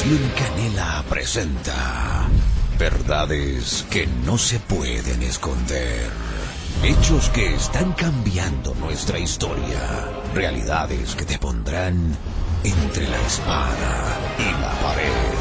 Estación Canela presenta verdades que no se pueden esconder. Hechos que están cambiando nuestra historia. Realidades que te pondrán entre la espada y la pared.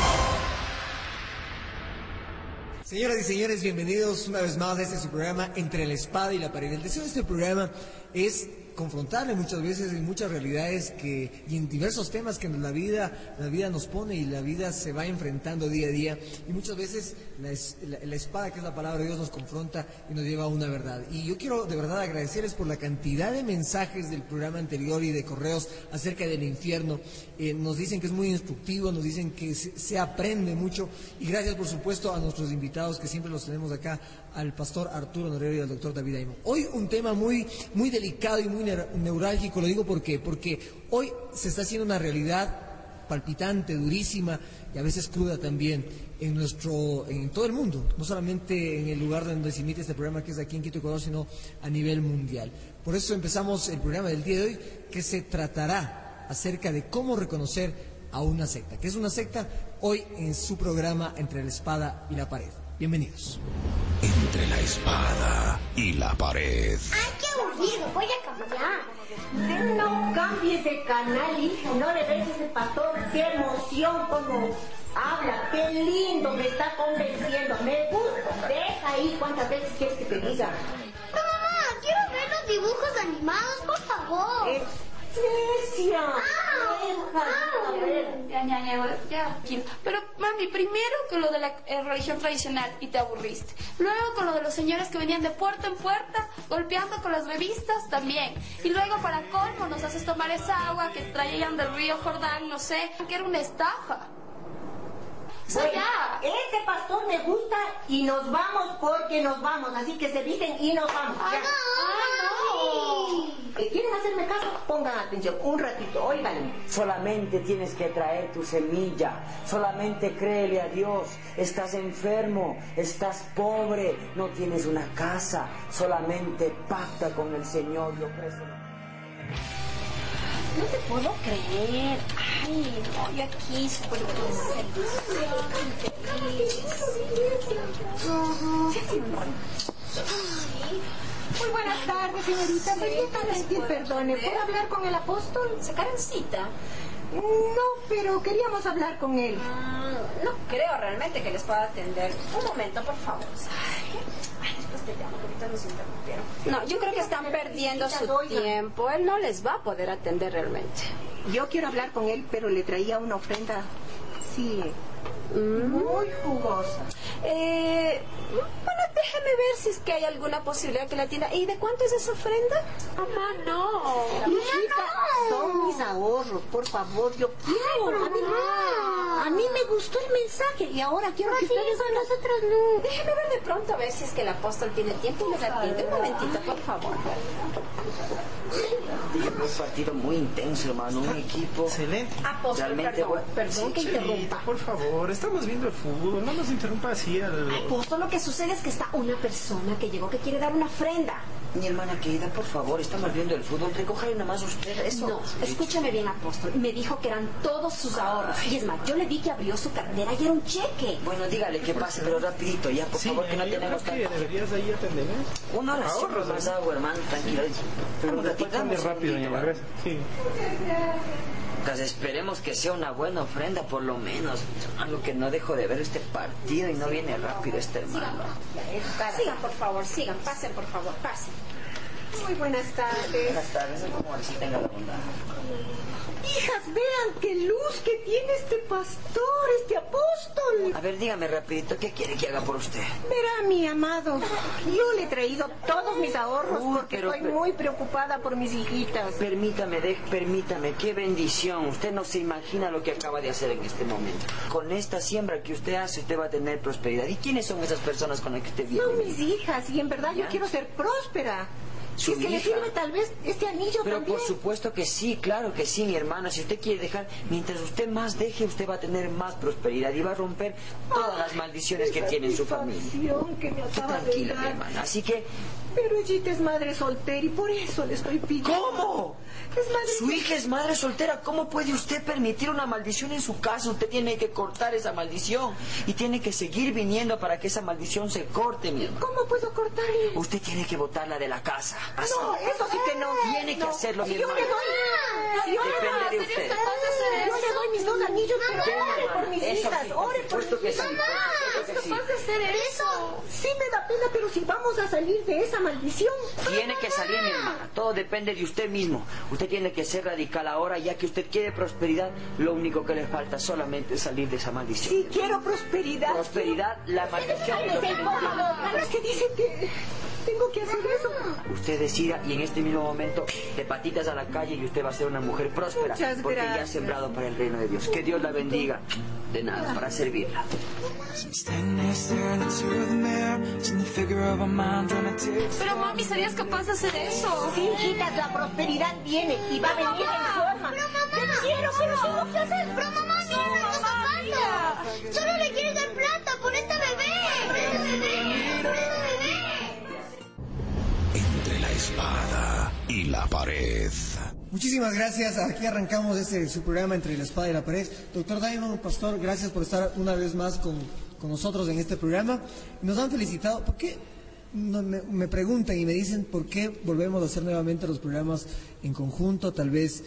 Señoras y señores, bienvenidos una vez más a este su programa Entre la Espada y la Pared. El deseo de este programa es confrontarle muchas veces en muchas realidades y en diversos temas que la vida nos pone y la vida se va enfrentando día a día, y muchas veces la espada, que es la palabra de Dios, nos confronta y nos lleva a una verdad. Y yo quiero de verdad agradecerles por la cantidad de mensajes del programa anterior y de correos acerca del infierno. Nos dicen que es muy instructivo, nos dicen que se aprende mucho, y gracias por supuesto a nuestros invitados que siempre los tenemos acá, al pastor Arturo Norero y al doctor David Aymon. Hoy un tema muy delicado y muy neurálgico. Lo digo porque hoy se está haciendo una realidad palpitante, durísima y a veces cruda también en todo el mundo, no solamente en el lugar donde se emite este programa, que es aquí en Quito, Ecuador, sino a nivel mundial. Por eso empezamos el programa del día de hoy, que se tratará acerca de cómo reconocer a una secta. ¿Qué es una secta? Hoy en su programa Entre la Espada y la Pared. Bienvenidos. Entre la espada y la pared. ¡Ay, qué aburrido! Voy a cambiar. No cambies de canal, hija. No le ves ese pastor. ¡Qué emoción como habla! ¡Qué lindo me está convenciendo! Me gusta. Deja ahí cuántas veces quieres que te diga. Pero mamá, quiero ver los dibujos animados, por favor. ¡Necia! Ya. Pero, mami, primero con lo de la religión tradicional y te aburriste. Luego con lo de los señores que venían de puerta en puerta, golpeando con las revistas también. Y luego, para colmo, nos haces tomar esa agua que traían del río Jordán, no sé, que era una estafa. Bueno, ese pastor me gusta y nos vamos porque nos vamos. Así que se dicen y nos vamos. ¡Ah, no! ¿Quieren hacerme caso? Pongan atención un ratito, oigan. Solamente tienes que traer tu semilla, solamente créele a Dios. Estás enfermo, estás pobre, no tienes una casa, solamente pacta con el Señor. Yo preso. No te puedo creer. Ay, no, yo aquí súper Muy buenas tardes, señorita. Perdone, ¿puedo hablar con el apóstol? ¿Sacaron cita? No, pero queríamos hablar con él. No creo realmente que les pueda atender. Un momento, por favor. Ay, después te llamo, ahorita nos interrumpieron. No, yo creo que están perdiendo su tiempo. Él no les va a poder atender realmente. Yo quiero hablar con él, pero le traía una ofrenda, sí, muy jugosa. Bueno, déjeme ver si es que hay alguna posibilidad que la atienda. ¿Y de cuánto es esa ofrenda? Mamá, no. Hijita, son mis ahorros, por favor, yo quiero. A mí me gustó el mensaje y ahora quiero que ustedes con nosotros no. Déjeme ver de pronto a ver si es que el apóstol tiene tiempo y les atiende. Un momentito, por favor. Un partido muy intenso, hermano, un equipo excelente. Apóstol, realmente perdón que interrumpa. Por favor, estamos viendo el fútbol, no nos interrumpa así Apóstol, lo que sucede es que está una persona que llegó que quiere dar una ofrenda. Mi hermana querida, por favor, estamos viendo el fútbol, recójale nomás usted eso. No, escúchame bien, apóstol. Me dijo que eran todos sus ahorros. Y es más, yo le vi que abrió su cartera y era un cheque. Bueno, dígale que pase, pero rapidito, ya, por favor, que no tenemos tanto. Deberías de ahí atender, Una oración más agua, hermano, tranquilo. Pero platicamos rápido, doña Margarita. Sí. Entonces esperemos que sea una buena ofrenda, por lo menos. Algo que no dejo de ver este partido y no viene rápido este hermano. Sigan, por favor, sigan. Pasen, por favor, pasen. Muy buenas tardes. Buenas tardes, como si tenga la bondad. Hijas, vean qué luz que tiene este pastor, este apóstol. A ver, dígame rapidito, ¿qué quiere que haga por usted? Verá, mi amado, yo le he traído todos mis ahorros porque estoy muy preocupada por mis hijitas. Permítame, qué bendición. Usted no se imagina lo que acaba de hacer en este momento. Con esta siembra que usted hace, usted va a tener prosperidad. ¿Y quiénes son esas personas con las que usted vive? Son mis hijas y en verdad yo quiero ser próspera. su es que hija. le sirve tal vez este anillo Pero también. por supuesto que sí, claro que sí, mi hermana. Si usted quiere dejar, mientras usted más deje, usted va a tener más prosperidad y va a romper todas las maldiciones que tiene en su familia. Que me Esté acaba de tranquila, dar. mi hermana. Así que Pero ella es madre soltera y por eso le estoy pidiendo. ¿Cómo? Es madre Su hija es madre soltera. ¿Cómo puede usted permitir una maldición en su casa? Usted tiene que cortar esa maldición y tiene que seguir viniendo para que esa maldición se corte, mi hermano. ¿Cómo puedo cortarle? Usted tiene que botarla de la casa. Así. No, eso sí que no. Tiene que hacerlo, mi Yo hermano. le doy. Depende de usted. Yo le doy mis 2 anillos, pero ore por mis Eso hijas, sí, ore por supuesto mis que hijas. sí. ¿Es capaz de hacer eso? Sí me da pena, pero si vamos a salir de esa maldición. Tiene que salir, mi hermana. Todo depende de usted mismo. Usted tiene que ser radical ahora, ya que usted quiere prosperidad. Lo único que le falta solamente es salir de esa maldición. Sí, quiero prosperidad. Prosperidad, la maldición es lo que no tiene. Es que dice que tengo que hacer eso. Usted decida y en este mismo momento de patitas a la calle y usted va a ser una mujer próspera. Muchas porque ya ha gracias. sembrado para el reino de Dios. Que Dios la bendiga. De nada, para servirla. Pero mami, ¿serías capaz de hacer eso? Sí, hijitas, la prosperidad viene y va a venir en forma. Pero mamá, Te quiero, pero tengo que hacer. pero mamá, mira lo que está pasando. Solo le quieres dar plata por esta bebé. Entre la espada y la pared. Muchísimas gracias. Aquí arrancamos su programa Entre la Espada y la Pared. Doctor Diamond, pastor, gracias por estar una vez más con nosotros en este programa. Nos han felicitado. ¿Por qué? Me preguntan y me dicen por qué volvemos a hacer nuevamente los programas en conjunto. Tal vez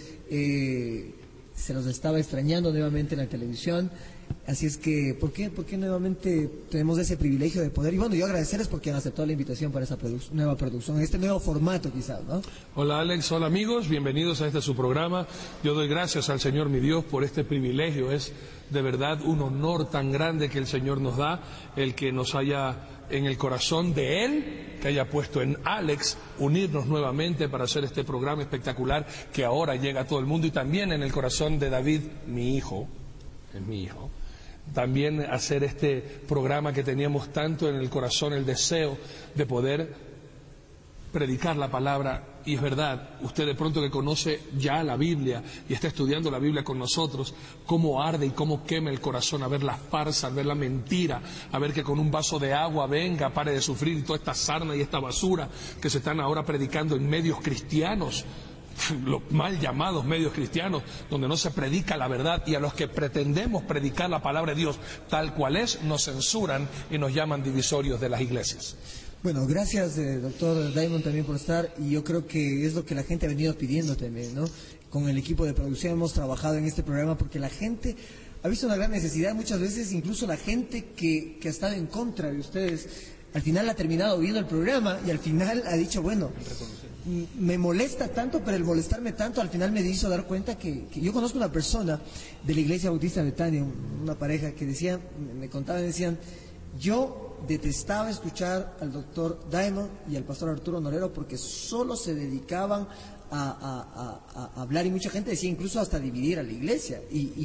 se los estaba extrañando nuevamente en la televisión. Así es que, ¿por qué nuevamente tenemos ese privilegio de poder? Y bueno, yo agradecerles porque han aceptado la invitación para esa nueva producción, en este nuevo formato quizás, ¿no? Hola Alex, hola amigos, bienvenidos a este su programa. Yo doy gracias al Señor mi Dios por este privilegio. Es de verdad un honor tan grande que el Señor nos da, el que nos haya en el corazón de Él, que haya puesto en Alex unirnos nuevamente para hacer este programa espectacular que ahora llega a todo el mundo, y también en el corazón de David, mi hijo, es mi hijo. También hacer este programa que teníamos tanto en el corazón, el deseo de poder predicar la palabra. Y es verdad, usted de pronto que conoce ya la Biblia y está estudiando la Biblia con nosotros, cómo arde y cómo quema el corazón a ver la farsa, a ver la mentira, a ver que con un vaso de agua venga, pare de sufrir toda esta sarna y esta basura que se están ahora predicando en medios cristianos, los mal llamados medios cristianos, donde no se predica la verdad, y a los que pretendemos predicar la palabra de Dios tal cual es, nos censuran y nos llaman divisorios de las iglesias. Bueno, gracias, doctor Diamond, también por estar, y yo creo que es lo que la gente ha venido pidiendo también, ¿no? Con el equipo de producción hemos trabajado en este programa porque la gente ha visto una gran necesidad, muchas veces incluso la gente que ha estado en contra de ustedes, al final ha terminado viendo el programa y al final ha dicho, bueno, me molesta tanto, pero el molestarme tanto al final me hizo dar cuenta que yo conozco una persona de la Iglesia Bautista de Betania, una pareja que decía, me contaban, decían, yo detestaba escuchar al doctor Diamond y al pastor Arturo Norero porque solo se dedicaban a hablar, y mucha gente decía incluso hasta dividir a la iglesia,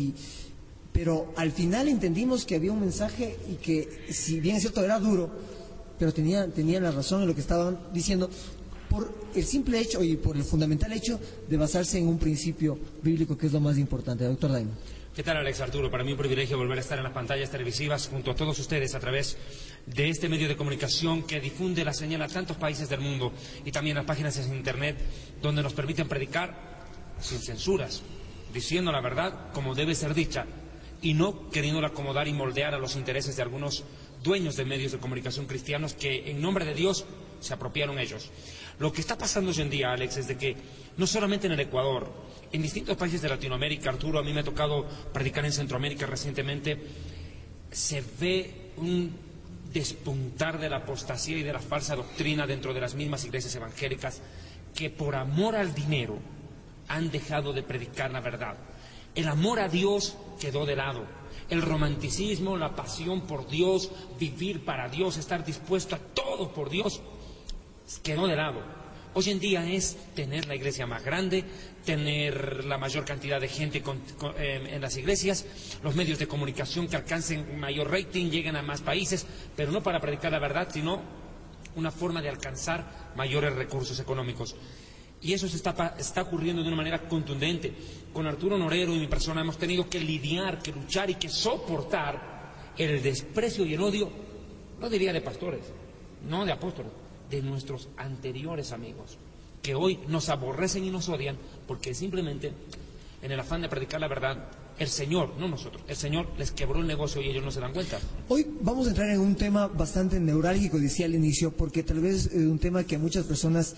pero al final entendimos que había un mensaje y que, si bien es cierto, era duro, pero tenían la razón en lo que estaban diciendo, por el simple hecho y por el fundamental hecho de basarse en un principio bíblico, que es lo más importante. Doctor Diamond. ¿Qué tal, Alex Arturo? Para mí un privilegio volver a estar en las pantallas televisivas junto a todos ustedes a través de este medio de comunicación que difunde la señal a tantos países del mundo, y también las páginas en internet donde nos permiten predicar sin censuras, diciendo la verdad como debe ser dicha y no queriéndola acomodar y moldear a los intereses de algunos dueños de medios de comunicación cristianos que en nombre de Dios se apropiaron ellos. Lo que está pasando hoy en día, Alex, es de que no solamente en el Ecuador, en distintos países de Latinoamérica, Arturo, a mí me ha tocado predicar en Centroamérica recientemente, se ve un despuntar de la apostasía y de la falsa doctrina dentro de las mismas iglesias evangélicas que por amor al dinero han dejado de predicar la verdad. El amor a Dios quedó de lado. El romanticismo, la pasión por Dios, vivir para Dios, estar dispuesto a todo por Dios, quedó de lado. Hoy en día es tener la iglesia más grande, tener la mayor cantidad de gente en las iglesias, los medios de comunicación que alcancen mayor rating, lleguen a más países, pero no para predicar la verdad, sino una forma de alcanzar mayores recursos económicos. Y eso está ocurriendo de una manera contundente. Con Arturo Norero y mi persona hemos tenido que lidiar, que luchar y que soportar el desprecio y el odio, no diría de pastores, no de apóstoles, de nuestros anteriores amigos, que hoy nos aborrecen y nos odian porque simplemente en el afán de predicar la verdad, el Señor, no nosotros, el Señor les quebró el negocio y ellos no se dan cuenta. Hoy vamos a entrar en un tema bastante neurálgico, decía al inicio, porque tal vez un tema que a muchas personas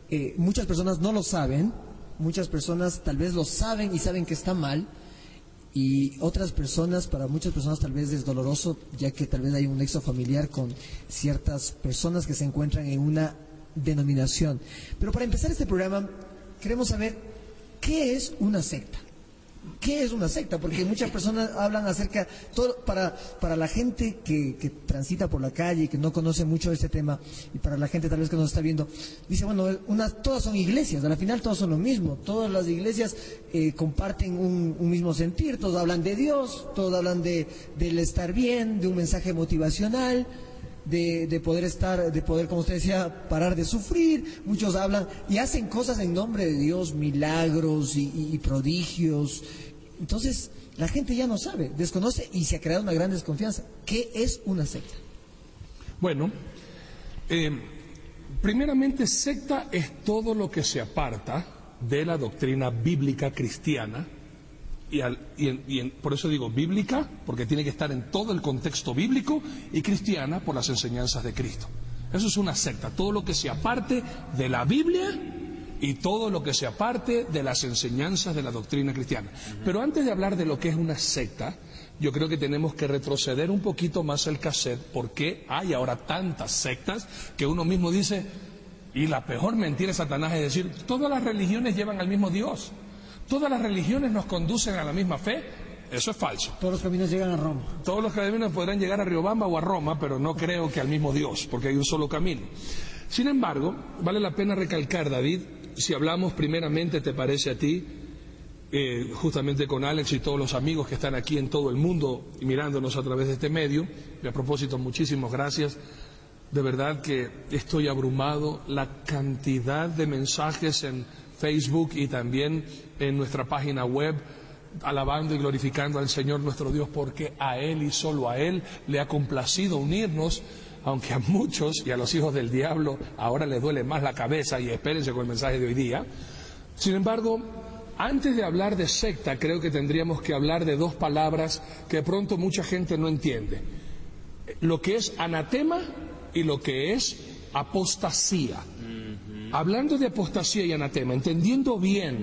no lo saben, muchas personas tal vez lo saben y saben que está mal, y para muchas personas tal vez es doloroso, ya que tal vez hay un nexo familiar con ciertas personas que se encuentran en una denominación. Pero para empezar este programa, queremos saber qué es una secta. ¿Qué es una secta? Porque muchas personas hablan acerca, para la gente que transita por la calle y que no conoce mucho de este tema, y para la gente tal vez que nos está viendo, dice, bueno, todas son iglesias, al final todas son lo mismo, todas las iglesias comparten un mismo sentir, todos hablan de Dios, todos hablan del estar bien, de un mensaje motivacional, de poder, como usted decía, parar de sufrir. Muchos hablan y hacen cosas en nombre de Dios, milagros y prodigios. Entonces, la gente ya no sabe, desconoce y se ha creado una gran desconfianza. ¿Qué es una secta? Bueno, primeramente, secta es todo lo que se aparta de la doctrina bíblica cristiana. Por eso digo bíblica, porque tiene que estar en todo el contexto bíblico, y cristiana por las enseñanzas de Cristo. Eso es una secta, todo lo que se aparte de la Biblia y todo lo que se aparte de las enseñanzas de la doctrina cristiana. Pero antes de hablar de lo que es una secta, yo creo que tenemos que retroceder un poquito más el cassette, porque hay ahora tantas sectas que uno mismo dice, y la peor mentira de Satanás es decir, todas las religiones llevan al mismo Dios. Todas las religiones nos conducen a la misma fe. Eso es falso. Todos los caminos llegan a Roma. Todos los caminos podrán llegar a Riobamba o a Roma, pero no creo que al mismo Dios, porque hay un solo camino. Sin embargo, vale la pena recalcar, David, si hablamos primeramente, ¿te parece a ti, justamente con Alex y todos los amigos que están aquí en todo el mundo y mirándonos a través de este medio? Y a propósito, muchísimas gracias. De verdad que estoy abrumado, la cantidad de mensajes en Facebook y también en nuestra página web, alabando y glorificando al Señor nuestro Dios, porque a Él y solo a Él le ha complacido unirnos, aunque a muchos y a los hijos del diablo ahora les duele más la cabeza, y espérense con el mensaje de hoy día. Sin embargo, antes de hablar de secta, creo que tendríamos que hablar de dos palabras que de pronto mucha gente no entiende: lo que es anatema y lo que es apostasía. Hablando de apostasía y anatema, entendiendo bien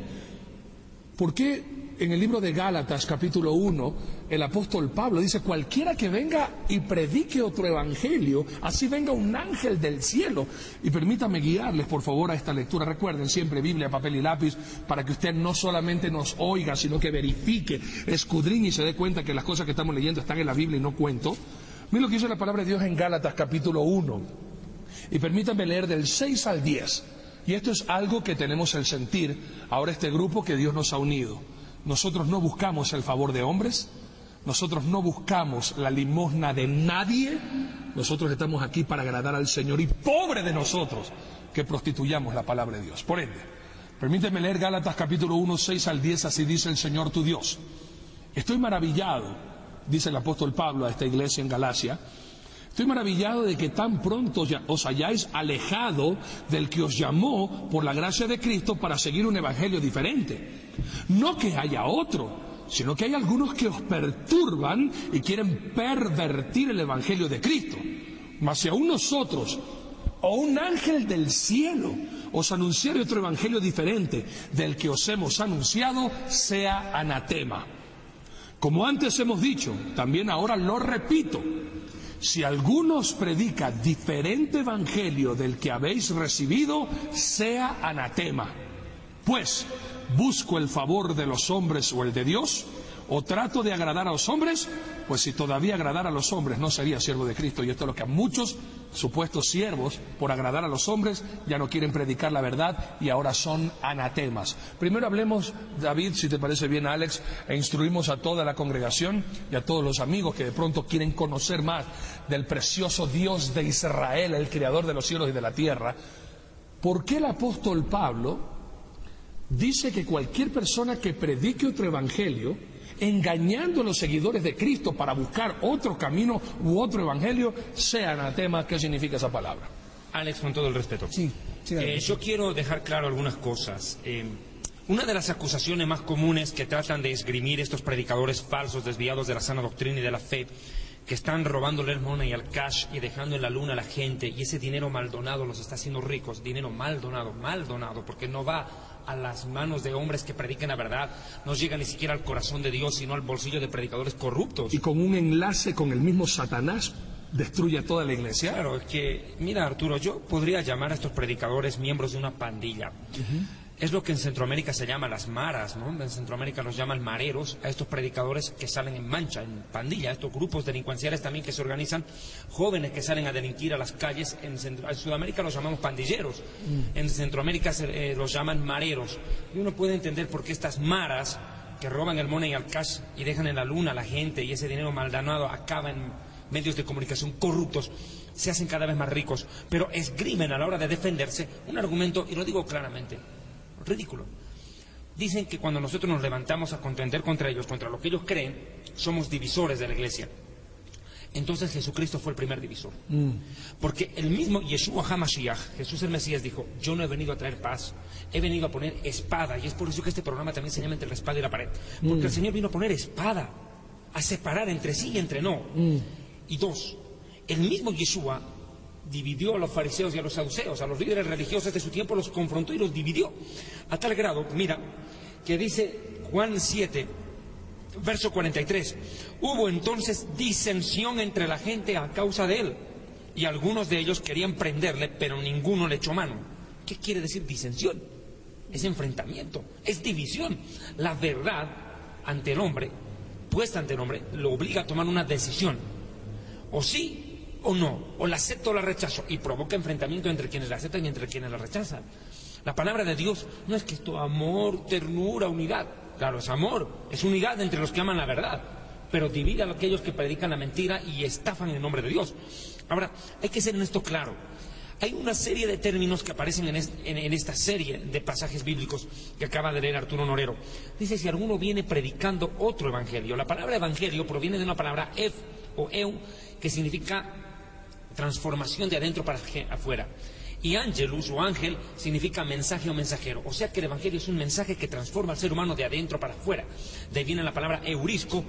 por qué en el libro de Gálatas, capítulo 1, el apóstol Pablo dice, cualquiera que venga y predique otro evangelio, así venga un ángel del cielo. Y permítame guiarles, por favor, a esta lectura. Recuerden siempre Biblia, papel y lápiz, para que usted no solamente nos oiga, sino que verifique, escudriñe y se dé cuenta que las cosas que estamos leyendo están en la Biblia y no cuento. Miren lo que dice la palabra de Dios en Gálatas, capítulo 1. Y permítanme leer del 6 al 10. Y esto es algo que tenemos el sentir, ahora este grupo que Dios nos ha unido. Nosotros no buscamos el favor de hombres, nosotros no buscamos la limosna de nadie, nosotros estamos aquí para agradar al Señor, y pobre de nosotros que prostituyamos la palabra de Dios. Por ende, permíteme leer Gálatas capítulo 1, 6 al 10, así dice el Señor tu Dios. Estoy maravillado, dice el apóstol Pablo a esta iglesia en Galacia, estoy maravillado de que tan pronto os hayáis alejado del que os llamó por la gracia de Cristo para seguir un evangelio diferente. No que haya otro, sino que hay algunos que os perturban y quieren pervertir el evangelio de Cristo. Mas si aún nosotros o un ángel del cielo os anunciare otro evangelio diferente del que os hemos anunciado, sea anatema. Como antes hemos dicho, también ahora lo repito, si alguno os predica diferente evangelio del que habéis recibido, sea anatema. Pues, ¿busco el favor de los hombres o el de Dios? ¿O trato de agradar a los hombres? Pues si todavía agradara a los hombres, no sería siervo de Cristo. Y esto es lo que a muchos supuestos siervos, por agradar a los hombres, ya no quieren predicar la verdad y ahora son anatemas. Primero hablemos, David, si te parece bien, Alex, e instruimos a toda la congregación y a todos los amigos que de pronto quieren conocer más del precioso Dios de Israel, el creador de los cielos y de la tierra. ¿Por qué el apóstol Pablo dice que cualquier persona que predique otro evangelio, engañando a los seguidores de Cristo para buscar otro camino u otro evangelio, sea anatema? ¿Qué significa esa palabra? Alex, con todo el respeto. Sí, yo quiero dejar claro algunas cosas. Una de las acusaciones más comunes que tratan de esgrimir estos predicadores falsos, desviados de la sana doctrina y de la fe, que están robándole el money al cash y dejando en la luna a la gente, y ese dinero mal donado los está haciendo ricos, dinero mal donado, porque no va a las manos de hombres que prediquen la verdad, no llega ni siquiera al corazón de Dios, sino al bolsillo de predicadores corruptos. Y con un enlace con el mismo Satanás destruye a toda la iglesia. Claro, es que, mira Arturo, yo podría llamar a estos predicadores miembros de una pandilla. Es lo que en Centroamérica se llama las maras, ¿no? En Centroamérica los llaman mareros, a estos predicadores que salen en mancha, en pandilla, estos grupos delincuenciales también que se organizan, jóvenes que salen a delinquir a las calles. En Sudamérica los llamamos pandilleros, en Centroamérica los llaman mareros. Y uno puede entender por qué estas maras que roban el money al cash y dejan en la luna a la gente, y ese dinero mal donado acaba en medios de comunicación corruptos, se hacen cada vez más ricos, pero esgrimen a la hora de defenderse un argumento, y lo digo claramente, ridículo. Dicen que cuando nosotros nos levantamos a contender contra ellos, contra lo que ellos creen, somos divisores de la iglesia. Entonces Jesucristo fue el primer divisor. Porque el mismo Yeshua HaMashiach, Jesús el Mesías, dijo: yo no he venido a traer paz, he venido a poner espada. Y es por eso que este programa también se llama Entre la espada y la pared, porque el Señor vino a poner espada, a separar entre sí y entre no. Y dos, el mismo Yeshua dividió a los fariseos y a los saduceos, a los líderes religiosos de su tiempo, los confrontó y los dividió. A tal grado, mira, que dice Juan 7, verso 43, hubo entonces disensión entre la gente a causa de él, y algunos de ellos querían prenderle, pero ninguno le echó mano. ¿Qué quiere decir disensión? Es enfrentamiento, es división. La verdad ante el hombre, puesta ante el hombre, lo obliga a tomar una decisión, o sí o no, o la acepto o la rechazo, y provoca enfrentamiento entre quienes la aceptan y entre quienes la rechazan. La palabra de Dios no es que esto amor, ternura, unidad. Claro, es amor, es unidad entre los que aman la verdad, pero divide a aquellos que predican la mentira y estafan en nombre de Dios. Ahora, hay que ser en esto claro. Hay una serie de términos que aparecen en esta serie de pasajes bíblicos que acaba de leer Arturo Norero. Dice: si alguno viene predicando otro evangelio. La palabra evangelio proviene de una palabra ev o eu, que significa transformación de adentro para afuera. Y angelus o ángel significa mensaje o mensajero. O sea que el evangelio es un mensaje que transforma al ser humano de adentro para afuera. De ahí viene la palabra eurisco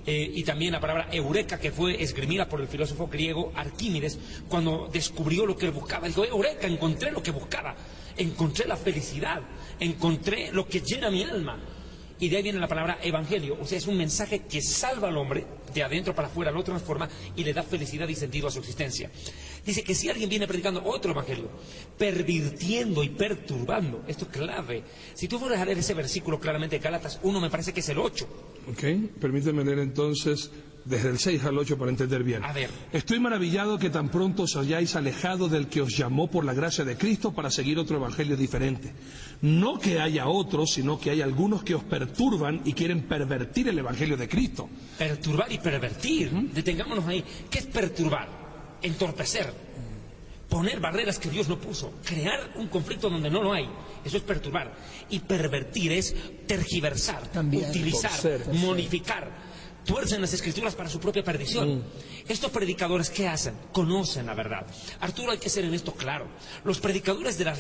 y también la palabra eureka, que fue esgrimida por el filósofo griego Arquímedes cuando descubrió lo que él buscaba. Dijo: eureka, encontré lo que buscaba, encontré la felicidad, encontré lo que llena mi alma. Y de ahí viene la palabra evangelio, o sea, es un mensaje que salva al hombre de adentro para afuera, lo transforma y le da felicidad y sentido a su existencia. Dice que si alguien viene predicando otro evangelio, pervirtiendo y perturbando, esto es clave. Si tú fueras a leer ese versículo claramente de Gálatas 1, me parece que es el 8. Ok, permíteme leer entonces desde el 6 al 8 para entender bien. A ver. Estoy maravillado que tan pronto os hayáis alejado del que os llamó por la gracia de Cristo para seguir otro evangelio diferente. No que haya otros, sino que hay algunos que os perturban y quieren pervertir el evangelio de Cristo. Perturbar y pervertir. Detengámonos ahí. ¿Qué es perturbar? Entorpecer. Poner barreras que Dios no puso. Crear un conflicto donde no lo hay. Eso es perturbar. Y pervertir es tergiversar, utilizar, modificar. Tuercen las escrituras para su propia perdición. Estos predicadores, ¿qué hacen? Conocen la verdad. Arturo, hay que ser en esto claro. Los predicadores de las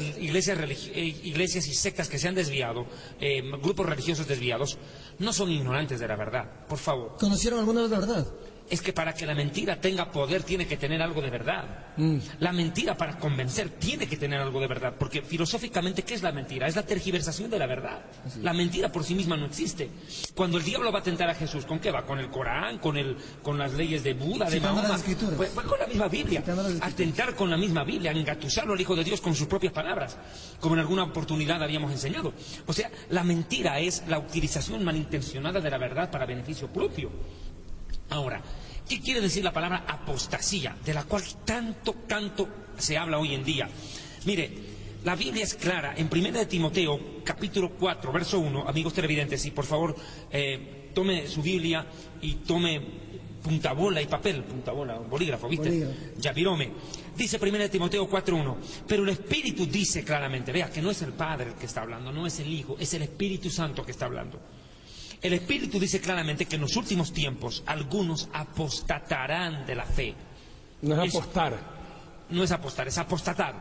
iglesias y sectas que se han desviado, grupos religiosos desviados, no son ignorantes de la verdad. Por favor. ¿Conocieron alguna vez la verdad? Es que para que la mentira tenga poder tiene que tener algo de verdad. La mentira, para convencer, tiene que tener algo de verdad. Porque filosóficamente, ¿qué es la mentira? Es la tergiversación de la verdad. La mentira por sí misma no existe. Cuando el diablo va a tentar a Jesús, ¿con qué va? ¿Con el Corán? ¿Con las leyes de Buda, de Mahoma? Pues va con la misma Biblia. A tentar con la misma Biblia, a engatusarlo al Hijo de Dios con sus propias palabras, como en alguna oportunidad habíamos enseñado. O sea, la mentira es la utilización malintencionada de la verdad para beneficio propio. Ahora, ¿qué quiere decir la palabra apostasía, de la cual tanto se habla hoy en día? Mire, la Biblia es clara. En 1 Timoteo, capítulo 4, verso 1, amigos televidentes, y por favor, tome su Biblia y tome puntabola y papel, puntabola, bolígrafo, ¿viste? Yapirome. Dice 1 Timoteo 4:1, pero el Espíritu dice claramente, vea que no es el Padre el que está hablando, no es el Hijo, es el Espíritu Santo que está hablando. El Espíritu dice claramente que en los últimos tiempos algunos apostatarán de la fe. No es apostar. no es apostar, es apostatar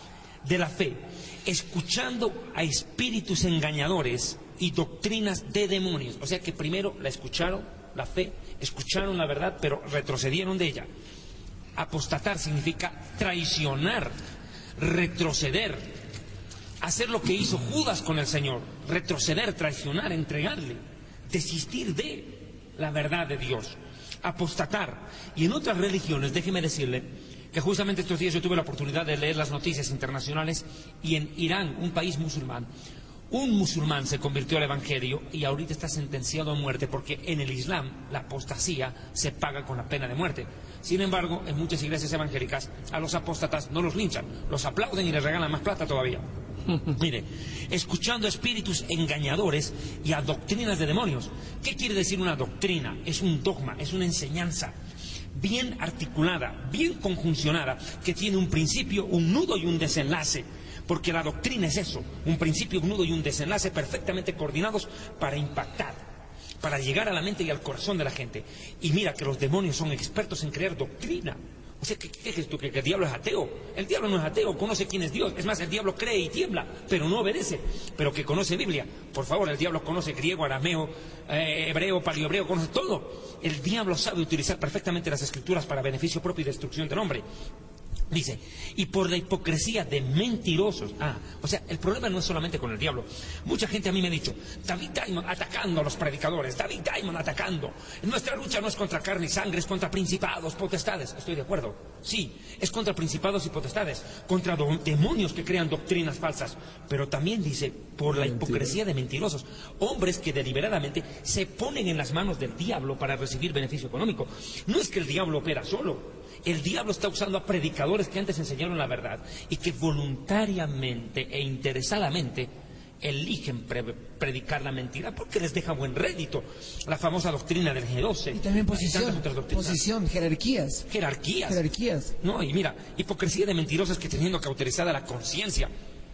de la fe, escuchando a espíritus engañadores y doctrinas de demonios. O sea que primero la escucharon, la fe, escucharon la verdad, pero retrocedieron de ella. Apostatar significa traicionar, retroceder, hacer lo que hizo Judas con el Señor, retroceder, traicionar, entregarle, desistir de la verdad de Dios, apostatar. Y en otras religiones, déjeme decirle que justamente estos días yo tuve la oportunidad de leer las noticias internacionales, y en Irán, un país musulmán, un musulmán se convirtió al Evangelio y ahorita está sentenciado a muerte, porque en el Islam la apostasía se paga con la pena de muerte. Sin embargo, en muchas iglesias evangélicas a los apóstatas no los linchan, los aplauden y les regalan más plata todavía. Mire, escuchando a espíritus engañadores y a doctrinas de demonios. ¿Qué quiere decir una doctrina? Es un dogma, es una enseñanza bien articulada, bien conjuncionada, que tiene un principio, un nudo y un desenlace. Porque la doctrina es eso, un principio, un nudo y un desenlace perfectamente coordinados para impactar, para llegar a la mente y al corazón de la gente. Y mira que los demonios son expertos en crear doctrina. O sea, ¿qué es tú? ¿Que el diablo es ateo? El diablo no es ateo, conoce quién es Dios. Es más, el diablo cree y tiembla, pero no obedece. Pero que conoce Biblia. Por favor, el diablo conoce griego, arameo, hebreo, paleohebreo, conoce todo. El diablo sabe utilizar perfectamente las escrituras para beneficio propio y destrucción del hombre. Dice, y por la hipocresía de mentirosos. O sea, el problema no es solamente con el diablo. Mucha gente a mí me ha dicho, David Diamond atacando a los predicadores, David Diamond atacando. Nuestra lucha no es contra carne y sangre, es contra principados, potestades. Estoy de acuerdo, sí, es contra principados y potestades, contra demonios que crean doctrinas falsas. Pero también dice, por la hipocresía de mentirosos, hombres que deliberadamente se ponen en las manos del diablo para recibir beneficio económico. No es que el diablo opera solo. El diablo está usando a predicadores que antes enseñaron la verdad y que voluntariamente e interesadamente eligen predicar la mentira porque les deja buen rédito. La famosa doctrina del G12. Y también posición, jerarquías. Jerarquías. No, y mira, hipocresía de mentirosos que teniendo cauterizada la conciencia,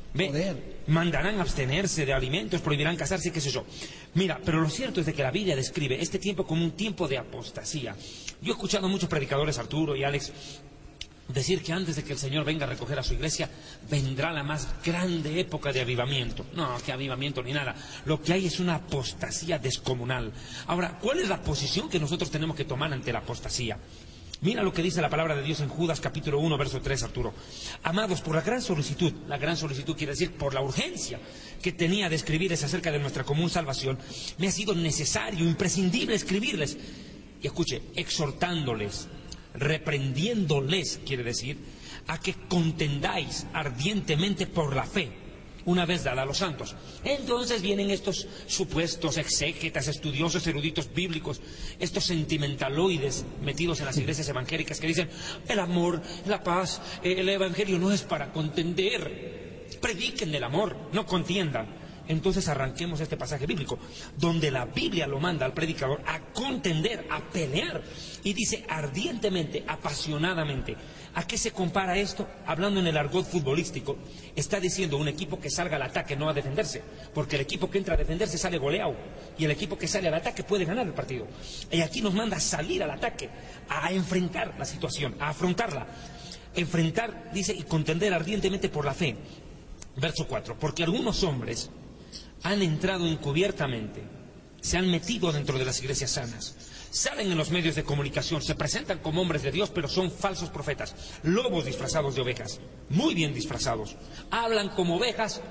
mandarán abstenerse de alimentos, prohibirán casarse, qué sé yo. Mira, pero lo cierto es de que la Biblia describe este tiempo como un tiempo de apostasía. Yo he escuchado a muchos predicadores, Arturo y Alex, decir que antes de que el Señor venga a recoger a su iglesia, vendrá la más grande época de avivamiento. No, que avivamiento ni nada. Lo que hay es una apostasía descomunal. Ahora, ¿cuál es la posición que nosotros tenemos que tomar ante la apostasía? Mira lo que dice la palabra de Dios en Judas capítulo 1, verso 3, Arturo. Amados, por la gran solicitud quiere decir por la urgencia que tenía de escribirles acerca de nuestra común salvación, me ha sido necesario, imprescindible escribirles. Y escuche, exhortándoles, reprendiéndoles, quiere decir, a que contendáis ardientemente por la fe, una vez dada a los santos. Entonces vienen estos supuestos exégetas, estudiosos, eruditos bíblicos, estos sentimentaloides metidos en las iglesias evangélicas que dicen, el amor, la paz, el evangelio no es para contender. Prediquen del amor, no contiendan. Entonces arranquemos este pasaje bíblico, donde la Biblia lo manda al predicador a contender, a pelear, y dice ardientemente, apasionadamente. ¿A qué se compara esto? Hablando en el argot futbolístico, está diciendo un equipo que salga al ataque, no a defenderse, porque el equipo que entra a defenderse sale goleado, y el equipo que sale al ataque puede ganar el partido. Y aquí nos manda a salir al ataque, a enfrentar la situación, a afrontarla. Enfrentar, dice, y contender ardientemente por la fe. Verso 4, porque algunos hombres han entrado encubiertamente, se han metido dentro de las iglesias sanas, salen en los medios de comunicación, se presentan como hombres de Dios, pero son falsos profetas, lobos disfrazados de ovejas, muy bien disfrazados, hablan como ovejas,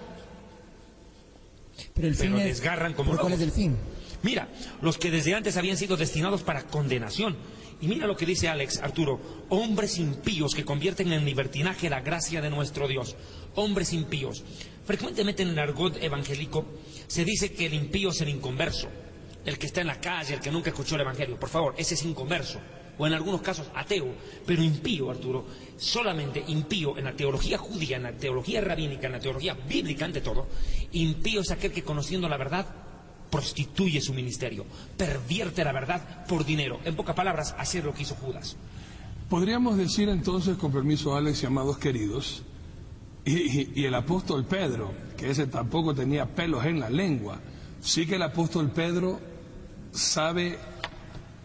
pero desgarran como lobos. ¿Cuál es el fin? Mira, los que desde antes habían sido destinados para condenación. Y mira lo que dice Alex, Arturo, hombres impíos que convierten en libertinaje la gracia de nuestro Dios. Hombres impíos. Frecuentemente en el argot evangélico se dice que el impío es el inconverso, el que está en la calle, el que nunca escuchó el evangelio. Por favor, ese es inconverso, o en algunos casos ateo. Pero impío, Arturo, solamente impío en la teología judía, en la teología rabínica, en la teología bíblica ante todo, impío es aquel que conociendo la verdad prostituye su ministerio, pervierte la verdad por dinero. En pocas palabras, hacer lo que hizo Judas. Podríamos decir entonces, con permiso Alex y amados queridos, y el apóstol Pedro, que ese tampoco tenía pelos en la lengua, sí que el apóstol Pedro sabe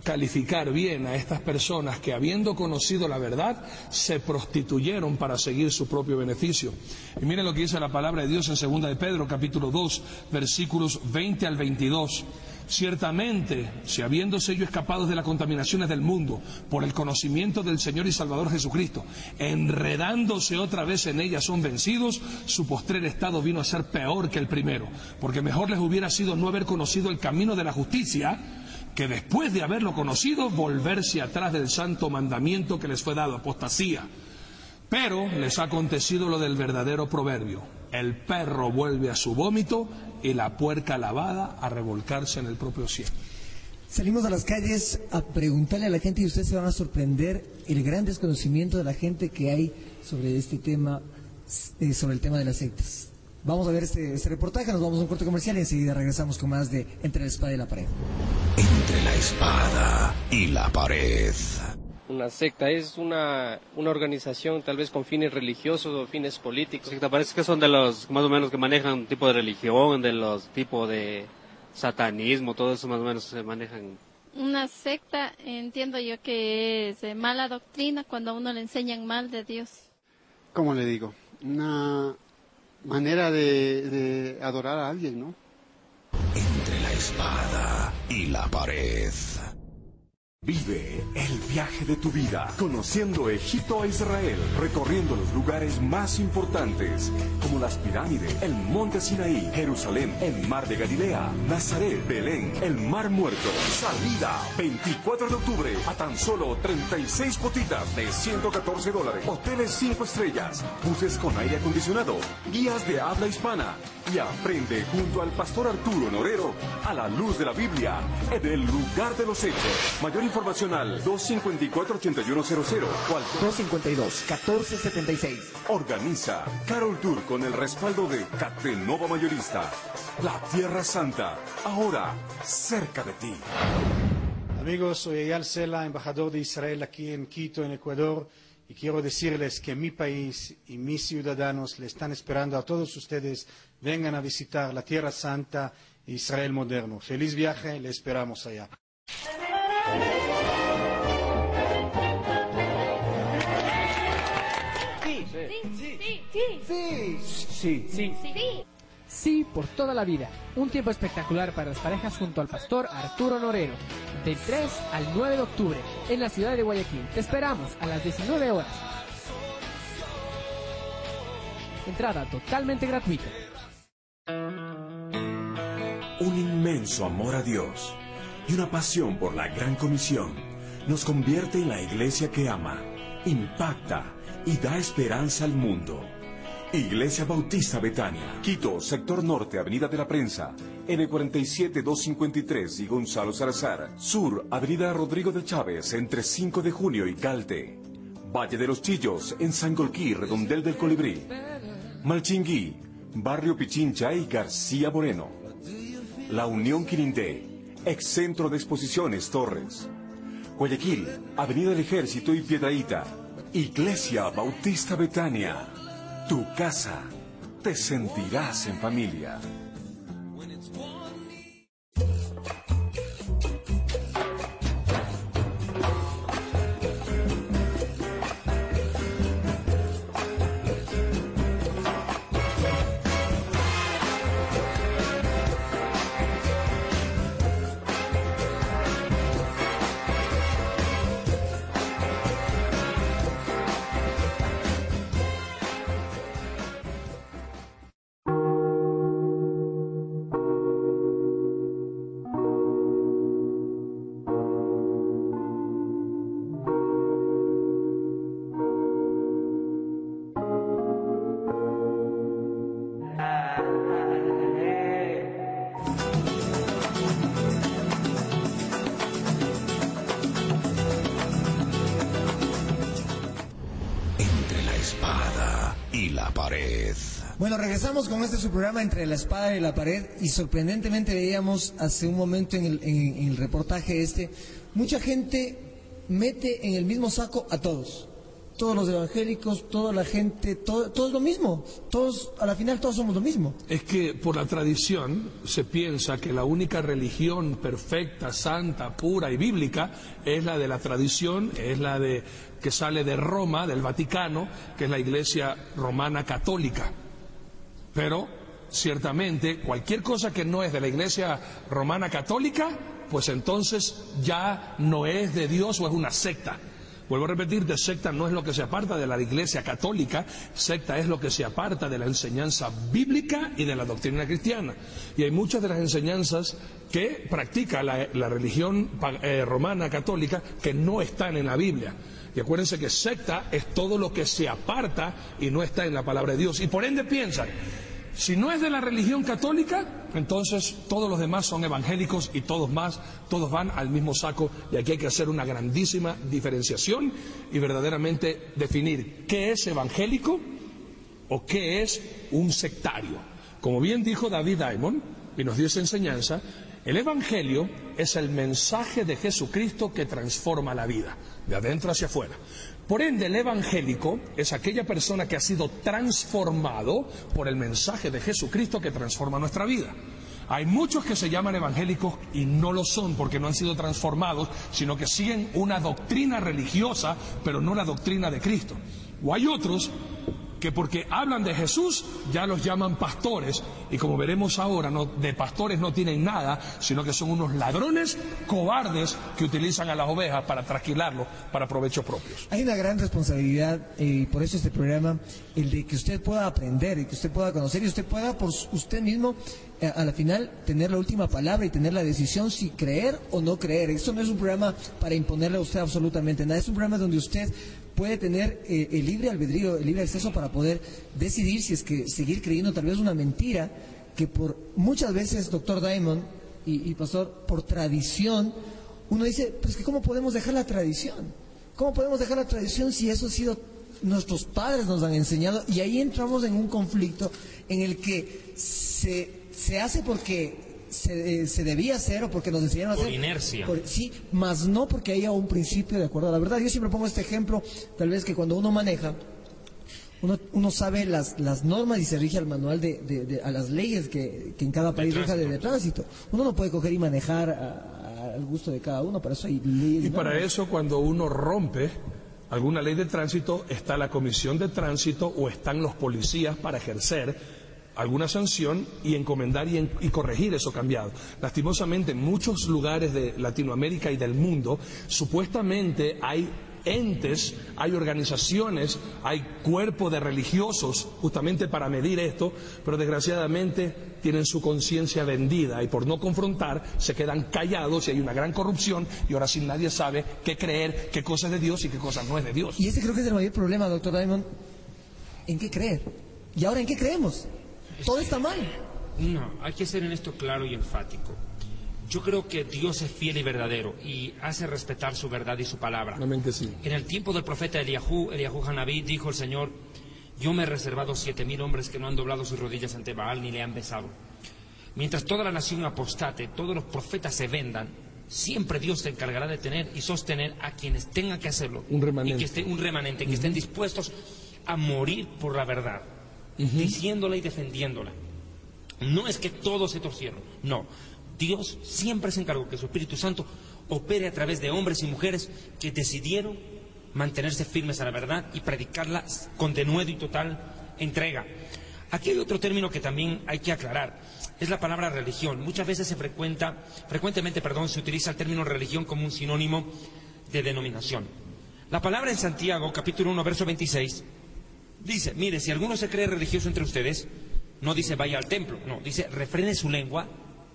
calificar bien a estas personas que, habiendo conocido la verdad, se prostituyeron para seguir su propio beneficio. Y miren lo que dice la palabra de Dios en 2 de Pedro, capítulo 2, versículos 20 al 22. Ciertamente, si habiéndose ellos escapados de las contaminaciones del mundo por el conocimiento del Señor y Salvador Jesucristo, enredándose otra vez en ellas son vencidos, su postrer estado vino a ser peor que el primero, porque mejor les hubiera sido no haber conocido el camino de la justicia, que después de haberlo conocido, volverse atrás del santo mandamiento que les fue dado, apostasía. Pero les ha acontecido lo del verdadero proverbio: el perro vuelve a su vómito y la puerca lavada a revolcarse en el propio cielo. Salimos a las calles a preguntarle a la gente y ustedes se van a sorprender el gran desconocimiento de la gente que hay sobre este tema, sobre el tema de las sectas. Vamos a ver este reportaje, nos vamos a un corte comercial y enseguida regresamos con más de Entre la Espada y la Pared. Entre la espada y la pared. Una secta es una organización tal vez con fines religiosos o fines políticos. Secta parece que son de los más o menos que manejan un tipo de religión, de los tipos de satanismo, todo eso más o menos se manejan. Una secta entiendo yo que es mala doctrina cuando a uno le enseñan mal de Dios. ¿Cómo le digo? Una manera de adorar a alguien, ¿no? Entre la espada y la pared. Vive el viaje de tu vida, conociendo Egipto a Israel, recorriendo los lugares más importantes, como las pirámides, el monte Sinaí, Jerusalén, el mar de Galilea, Nazaret, Belén, el mar muerto. Salida, 24 de octubre, a tan solo 36 cuotitas de $114. Hoteles 5 estrellas, buses con aire acondicionado, guías de habla hispana. Y aprende junto al pastor Arturo Norero a la luz de la Biblia en el lugar de los hechos. Mayor información al 254-8100 o al 252-1476. Organiza Carol Tour con el respaldo de Catenova Mayorista. La Tierra Santa, ahora cerca de ti. Amigos, soy Eyal Sela, embajador de Israel aquí en Quito, en Ecuador, y quiero decirles que mi país y mis ciudadanos le están esperando a todos ustedes. Vengan a visitar la Tierra Santa e Israel moderno. Feliz viaje, le esperamos allá. Sí, por toda la vida. Un tiempo espectacular para las parejas junto al pastor Arturo Norero. Del 3 al 9 de octubre en la ciudad de Guayaquil. Te esperamos a las 19 horas. Entrada totalmente gratuita. Un inmenso amor a Dios y una pasión por la Gran Comisión nos convierte en la iglesia que ama, impacta y da esperanza al mundo. Iglesia Bautista Betania, Quito, sector norte, Avenida de la Prensa, N47-253 y Gonzalo Salazar. Sur, Avenida Rodrigo de Chávez, entre 5 de junio y Calte. Valle de los Chillos, en Sangolquí, Redondel del Colibrí. Malchinguí, Barrio Pichincha y García Moreno. La Unión Quirindé, ex Centro de Exposiciones Torres. Guayaquil, Avenida del Ejército y Piedrahíta. Iglesia Bautista Betania. Tu casa, te sentirás en familia. Bueno, regresamos con su programa Entre la Espada y la Pared y sorprendentemente veíamos hace un momento en el reportaje mucha gente mete en el mismo saco a todos. todos los evangélicos, toda la gente, todo es lo mismo. Todos, a la final, todos somos lo mismo. Es que por la tradición se piensa que la única religión perfecta, santa, pura y bíblica es la de la tradición, es la de que sale de Roma, del Vaticano, que es la Iglesia Romana Católica. Pero, ciertamente, cualquier cosa que no es de la Iglesia Romana Católica, pues entonces ya no es de Dios o es una secta. Vuelvo a repetir, de secta no es lo que se aparta de la Iglesia Católica, secta es lo que se aparta de la enseñanza bíblica y de la doctrina cristiana. Y hay muchas de las enseñanzas que practica la religión romana católica que no están en la Biblia. Y acuérdense que secta es todo lo que se aparta y no está en la palabra de Dios. Y por ende piensan, si no es de la religión católica, entonces todos los demás son evangélicos y todos van al mismo saco. Y aquí hay que hacer una grandísima diferenciación y verdaderamente definir qué es evangélico o qué es un sectario. Como bien dijo David Diamond y nos dio esa enseñanza, el evangelio es el mensaje de Jesucristo que transforma la vida, de adentro hacia afuera. Por ende, el evangélico es aquella persona que ha sido transformado por el mensaje de Jesucristo que transforma nuestra vida. Hay muchos que se llaman evangélicos y no lo son porque no han sido transformados, sino que siguen una doctrina religiosa, pero no la doctrina de Cristo. O hay otros que porque hablan de Jesús ya los llaman pastores, y como veremos ahora, de pastores no tienen nada, sino que son unos ladrones cobardes que utilizan a las ovejas para trasquilarlos para provechos propios. Hay una gran responsabilidad, y por eso este programa, el de que usted pueda aprender, y que usted pueda conocer, y usted pueda por usted mismo, a la final, tener la última palabra y tener la decisión si creer o no creer. Esto no es un programa para imponerle a usted absolutamente nada, es un programa donde usted puede tener el libre albedrío, el libre acceso para poder decidir si es que seguir creyendo tal vez una mentira que por muchas veces, doctor Diamond y pastor, por tradición, uno dice, pues que ¿cómo podemos dejar la tradición? ¿Cómo podemos dejar la tradición si eso ha sido, nuestros padres nos han enseñado? Y ahí entramos en un conflicto en el que se hace porque se debía hacer o porque nos enseñaron a hacer. Por inercia. Sí, más no porque haya un principio de acuerdo a la verdad. Yo siempre pongo este ejemplo, tal vez que cuando uno maneja, uno sabe las normas y se rige al manual a las leyes que en cada país rija de tránsito. Uno no puede coger y manejar al gusto de cada uno, para eso hay leyes. Y para eso, cuando uno rompe alguna ley de tránsito, está la comisión de tránsito o están los policías para ejercer alguna sanción y encomendar y corregir eso cambiado. Lastimosamente, en muchos lugares de Latinoamérica y del mundo, supuestamente hay entes, hay organizaciones, hay cuerpos de religiosos justamente para medir esto, pero desgraciadamente tienen su conciencia vendida y por no confrontar se quedan callados y hay una gran corrupción y ahora sí nadie sabe qué creer, qué cosa es de Dios y qué cosa no es de Dios. Y ese creo que es el mayor problema, doctor Diamond, ¿en qué creer? ¿Y ahora en qué creemos? Todo está mal. No, hay que ser en esto claro y enfático. Yo creo que Dios es fiel y verdadero y hace respetar su verdad y su palabra. Sí. En el tiempo del profeta Eliahú Hanabí, dijo el Señor, yo me he reservado 7,000 hombres que no han doblado sus rodillas ante Baal ni le han besado. Mientras toda la nación apostate, todos los profetas se vendan, siempre Dios se encargará de tener y sostener a quienes tengan que hacerlo. Un remanente. Que estén dispuestos a morir por la verdad, diciéndola y defendiéndola. No es que todos se torcieron, no. Dios siempre se encargó que su Espíritu Santo opere a través de hombres y mujeres que decidieron mantenerse firmes a la verdad y predicarla con denuedo y total entrega. Aquí hay otro término que también hay que aclarar, es la palabra religión. Muchas veces frecuentemente se utiliza el término religión como un sinónimo de denominación. La palabra en Santiago, capítulo 1, verso 26, dice, mire, si alguno se cree religioso entre ustedes, no dice vaya al templo, no, dice refrene su lengua,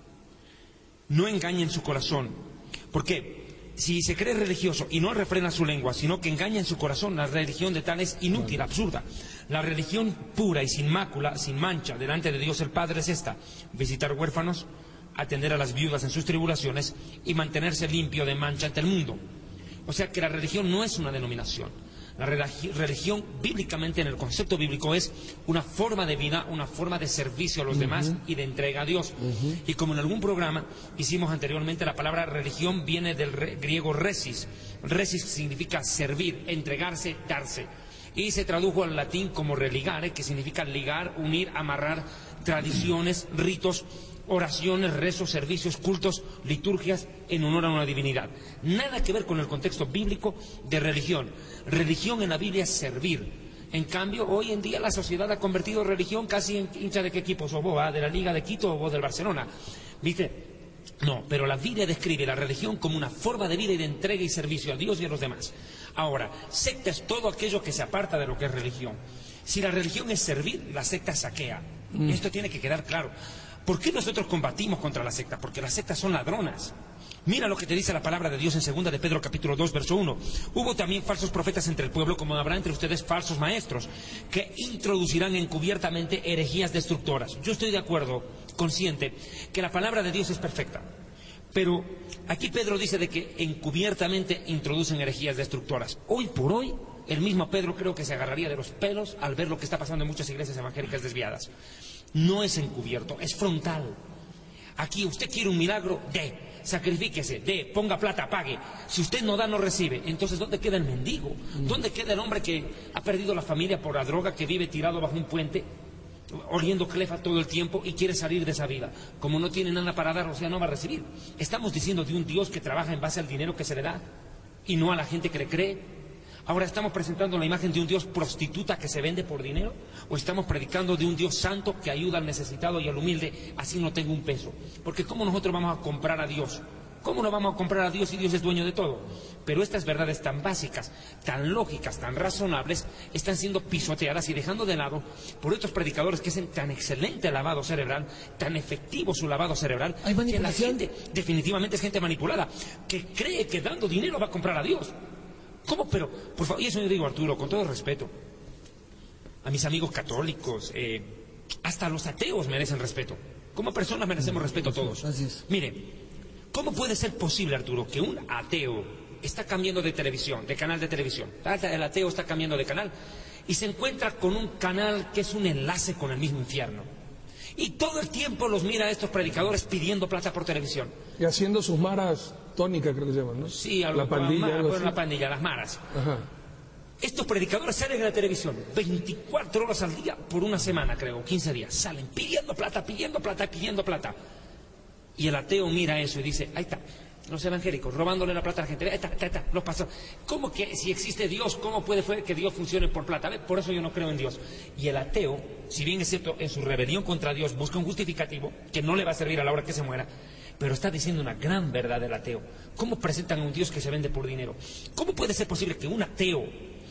no engañen su corazón. ¿Por qué? Si se cree religioso y no refrena su lengua, sino que engaña en su corazón, la religión de tal es inútil, absurda. La religión pura y sin mácula, sin mancha, delante de Dios el Padre es esta: visitar huérfanos, atender a las viudas en sus tribulaciones y mantenerse limpio de mancha ante el mundo. O sea que la religión no es una denominación. La religión, bíblicamente, en el concepto bíblico, es una forma de vida, una forma de servicio a los demás y de entrega a Dios. Y como en algún programa hicimos anteriormente, la palabra religión viene del griego resis. Resis significa servir, entregarse, darse. Y se tradujo al latín como religare, que significa ligar, unir, amarrar, tradiciones, ritos, oraciones, rezos, servicios, cultos, liturgias en honor a una divinidad. Nada que ver con el contexto bíblico de religión. Religión en la Biblia es servir. En cambio, hoy en día la sociedad ha convertido religión casi en hincha de qué equipo sos vos, ¿de la Liga de Quito o vos del Barcelona? ¿Viste? No, pero la Biblia describe la religión como una forma de vida y de entrega y servicio a Dios y a los demás. Ahora, secta es todo aquello que se aparta de lo que es religión. Si la religión es servir, la secta saquea. Esto tiene que quedar claro. ¿Por qué nosotros combatimos contra las sectas? Porque las sectas son ladronas. Mira lo que te dice la palabra de Dios en 2 de Pedro capítulo 2, verso 1. Hubo también falsos profetas entre el pueblo, como habrá entre ustedes falsos maestros, que introducirán encubiertamente herejías destructoras. Yo estoy de acuerdo, consciente, que la palabra de Dios es perfecta. Pero aquí Pedro dice de que encubiertamente introducen herejías destructoras. Hoy por hoy, el mismo Pedro creo que se agarraría de los pelos al ver lo que está pasando en muchas iglesias evangélicas desviadas. No es encubierto, es frontal. Aquí usted quiere un milagro, sacrifíquese, ponga plata, pague. Si usted no da, no recibe. Entonces, ¿dónde queda el mendigo? ¿Dónde queda el hombre que ha perdido la familia por la droga, que vive tirado bajo un puente, oliendo clefa todo el tiempo y quiere salir de esa vida? Como no tiene nada para dar, o sea, no va a recibir. Estamos diciendo de un Dios que trabaja en base al dinero que se le da y no a la gente que le cree. Ahora, ¿estamos presentando la imagen de un Dios prostituta que se vende por dinero? ¿O estamos predicando de un Dios santo que ayuda al necesitado y al humilde, así no tengo un peso? Porque ¿cómo nosotros vamos a comprar a Dios? ¿Cómo no vamos a comprar a Dios si Dios es dueño de todo? Pero estas verdades tan básicas, tan lógicas, tan razonables, están siendo pisoteadas y dejando de lado por estos predicadores que hacen tan excelente lavado cerebral, tan efectivo su lavado cerebral, que la gente definitivamente es gente manipulada, que cree que dando dinero va a comprar a Dios. ¿Cómo? Pero, por favor, y eso yo digo, Arturo, con todo respeto, a mis amigos católicos, hasta los ateos merecen respeto. Como personas merecemos respeto todos. Mire, ¿cómo puede ser posible, Arturo, que un ateo está cambiando de televisión, de canal de televisión? El ateo está cambiando de canal y se encuentra con un canal que es un enlace con el mismo infierno. Y todo el tiempo los mira a estos predicadores pidiendo plata por televisión. Y haciendo sus maras tónicas, creo que se llaman, ¿no? Sí, la pandilla. La pandilla, las maras. Ajá. Estos predicadores salen en la televisión 24 horas al día por una semana, creo, 15 días. Salen pidiendo plata, pidiendo plata, pidiendo plata. Y el ateo mira eso y dice, ahí está, los evangélicos robándole la plata a la gente, ahí está, los pastores. ¿Cómo que si existe Dios, cómo puede ser que Dios funcione por plata? Por eso yo no creo en Dios. Y el ateo, si bien es cierto, en su rebelión contra Dios busca un justificativo que no le va a servir a la hora que se muera, pero está diciendo una gran verdad del ateo. ¿Cómo presentan a un Dios que se vende por dinero? ¿Cómo puede ser posible que un ateo,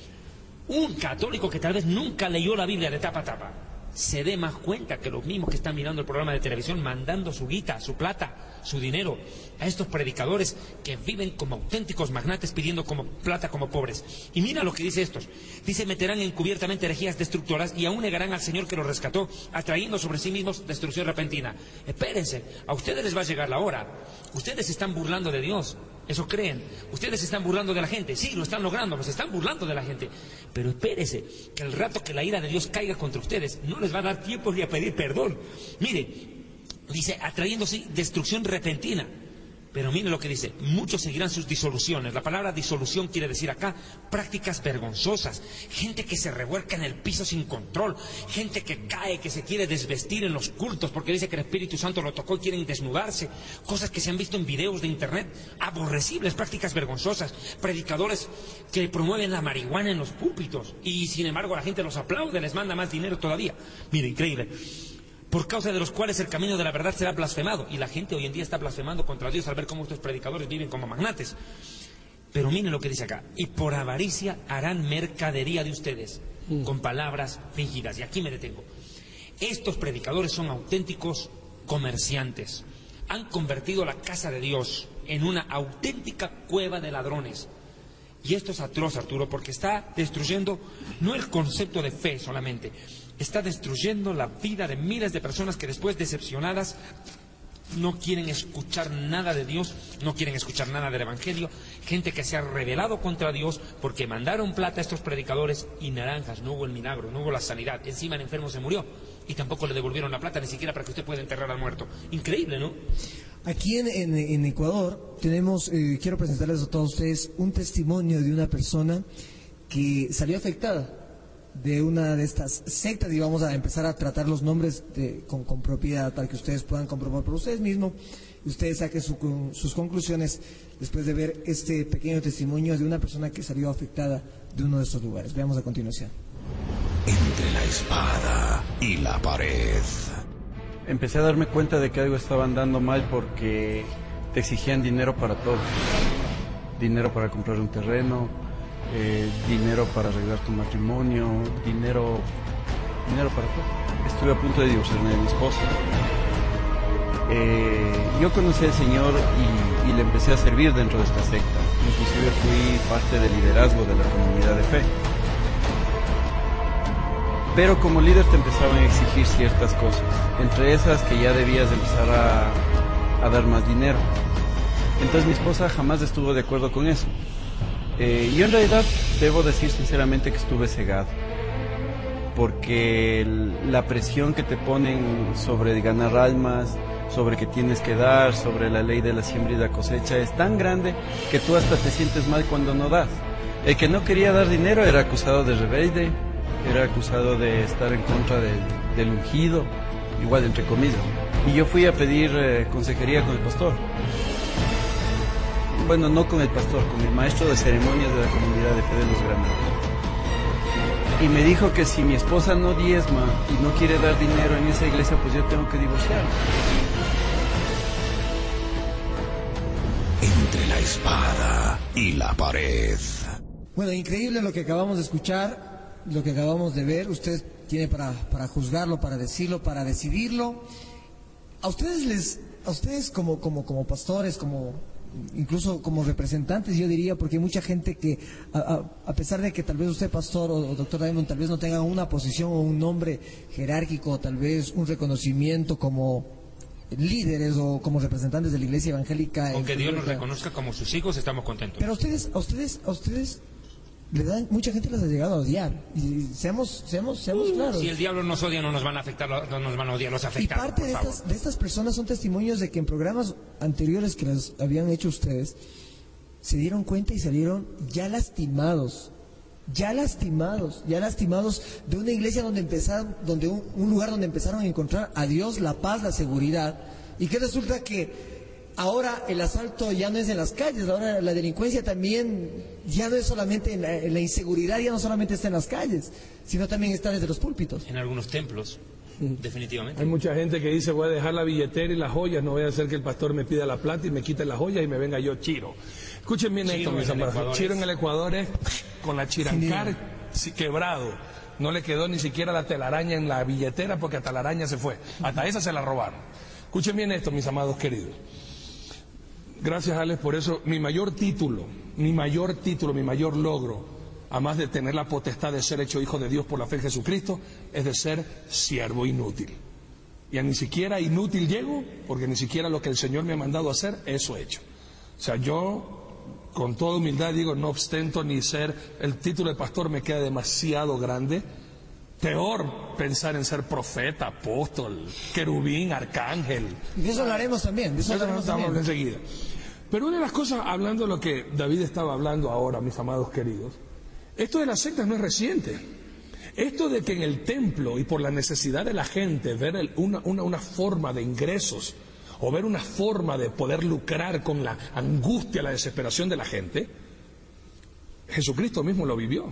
un católico que tal vez nunca leyó la Biblia de tapa a tapa, se dé más cuenta que los mismos que están mirando el programa de televisión mandando su guita, su plata, su dinero a estos predicadores que viven como auténticos magnates pidiendo como plata como pobres? Y mira lo que dice estos. Dice, meterán encubiertamente herejías destructoras y aún negarán al Señor que los rescató, atrayendo sobre sí mismos destrucción repentina. Espérense, a ustedes les va a llegar la hora. Ustedes se están burlando de Dios. Eso creen. Ustedes se están burlando de la gente. Sí, lo están logrando, pero se están burlando de la gente. Pero espérese, que el rato que la ira de Dios caiga contra ustedes, no les va a dar tiempo ni a pedir perdón. Mire, dice, atrayéndose destrucción repentina. Pero mire lo que dice, muchos seguirán sus disoluciones. La palabra disolución quiere decir acá prácticas vergonzosas, gente que se revuelca en el piso sin control, gente que cae, que se quiere desvestir en los cultos porque dice que el Espíritu Santo lo tocó y quieren desnudarse, cosas que se han visto en videos de internet, aborrecibles, prácticas vergonzosas, predicadores que promueven la marihuana en los púlpitos y sin embargo la gente los aplaude, les manda más dinero todavía. Mire, increíble. Por causa de los cuales el camino de la verdad será blasfemado. Y la gente hoy en día está blasfemando contra Dios al ver cómo estos predicadores viven como magnates. Pero miren lo que dice acá. Y por avaricia harán mercadería de ustedes, con palabras fingidas. Y aquí me detengo. Estos predicadores son auténticos comerciantes. Han convertido la casa de Dios en una auténtica cueva de ladrones. Y esto es atroz, Arturo, porque está destruyendo no el concepto de fe solamente, está destruyendo la vida de miles de personas que después, decepcionadas, no quieren escuchar nada de Dios, no quieren escuchar nada del Evangelio, gente que se ha rebelado contra Dios porque mandaron plata a estos predicadores y naranjas, no hubo el milagro, no hubo la sanidad, encima el enfermo se murió y tampoco le devolvieron la plata, ni siquiera para que usted pueda enterrar al muerto. Increíble, ¿no? Aquí en Ecuador tenemos, quiero presentarles a todos ustedes un testimonio de una persona que salió afectada de una de estas sectas, y vamos a empezar a tratar los nombres con propiedad para que ustedes puedan comprobar por ustedes mismos y ustedes saquen sus conclusiones después de ver este pequeño testimonio de una persona que salió afectada de uno de estos lugares. Veamos a continuación. Entre la espada y la pared. Empecé a darme cuenta de que algo estaba andando mal porque te exigían dinero para todo. Dinero para comprar un terreno, dinero para arreglar tu matrimonio, dinero para todo. Estuve a punto de divorciarme de mi esposa. Yo conocí al Señor y le empecé a servir dentro de esta secta. Inclusive fui parte del liderazgo de la comunidad de fe. Pero como líder te empezaban a exigir ciertas cosas, entre esas que ya debías empezar a dar más dinero. Entonces mi esposa jamás estuvo de acuerdo con eso. Yo en realidad debo decir sinceramente que estuve cegado, porque la presión que te ponen sobre ganar almas, sobre que tienes que dar, sobre la ley de la siembra y la cosecha es tan grande que tú hasta te sientes mal cuando no das. El que no quería dar dinero era acusado de rebelde, era acusado de estar en contra del ungido, igual entre comillas. Y yo fui a pedir consejería con el pastor. Bueno, no con el pastor, con el maestro de ceremonias de la comunidad de fe de los Granados. Y me dijo que si mi esposa no diezma y no quiere dar dinero en esa iglesia, pues yo tengo que divorciarme. Entre la espada y la pared. Bueno, increíble lo que acabamos de escuchar, lo que acabamos de ver. Usted tiene para juzgarlo, para decirlo, para decidirlo. A ustedes como pastores, incluso como representantes, yo diría, porque hay mucha gente que a pesar de que tal vez usted, pastor o doctor Diamond, tal vez no tenga una posición o un nombre jerárquico, tal vez un reconocimiento como líderes o como representantes de la iglesia evangélica, aunque Dios nos reconozca como sus hijos, estamos contentos. Pero a ustedes le dan, mucha gente les ha llegado a odiar, y seamos claros. Si el diablo nos odia, no nos van a afectar, no nos van a odiar, los afecta. Y parte de estas personas son testimonios de que en programas anteriores que les habían hecho ustedes, se dieron cuenta y salieron ya lastimados de una iglesia donde un lugar donde empezaron a encontrar a Dios, la paz, la seguridad, y que resulta que ahora el asalto ya no es en las calles, ahora la delincuencia también ya no es solamente en la inseguridad, ya no solamente está en las calles, sino también está desde los púlpitos. En algunos templos, definitivamente. Hay mucha gente que dice, voy a dejar la billetera y las joyas, no voy a hacer que el pastor me pida la plata y me quite las joyas y me venga yo chiro. Escuchen bien esto, mis amados. Chiro en el Ecuador es con la chirancar quebrado. No le quedó ni siquiera la telaraña en la billetera porque hasta la araña se fue. Hasta esa se la robaron. Escuchen bien esto, mis amados queridos. Gracias, Alex, por eso mi mayor título, mi mayor logro, además de tener la potestad de ser hecho hijo de Dios por la fe en Jesucristo, es de ser siervo inútil. Y a ni siquiera inútil llego, porque ni siquiera lo que el Señor me ha mandado a hacer, eso he hecho. O sea, yo, con toda humildad digo, no ostento ni ser, el título de pastor me queda demasiado grande. Peor pensar en ser profeta, apóstol, querubín, arcángel. Y de eso hablaremos también. De eso hablaremos enseguida. Pero una de las cosas, hablando de lo que David estaba hablando ahora, mis amados queridos, esto de las sectas no es reciente. Esto de que en el templo y por la necesidad de la gente ver una forma de ingresos o ver una forma de poder lucrar con la angustia, la desesperación de la gente, Jesucristo mismo lo vivió.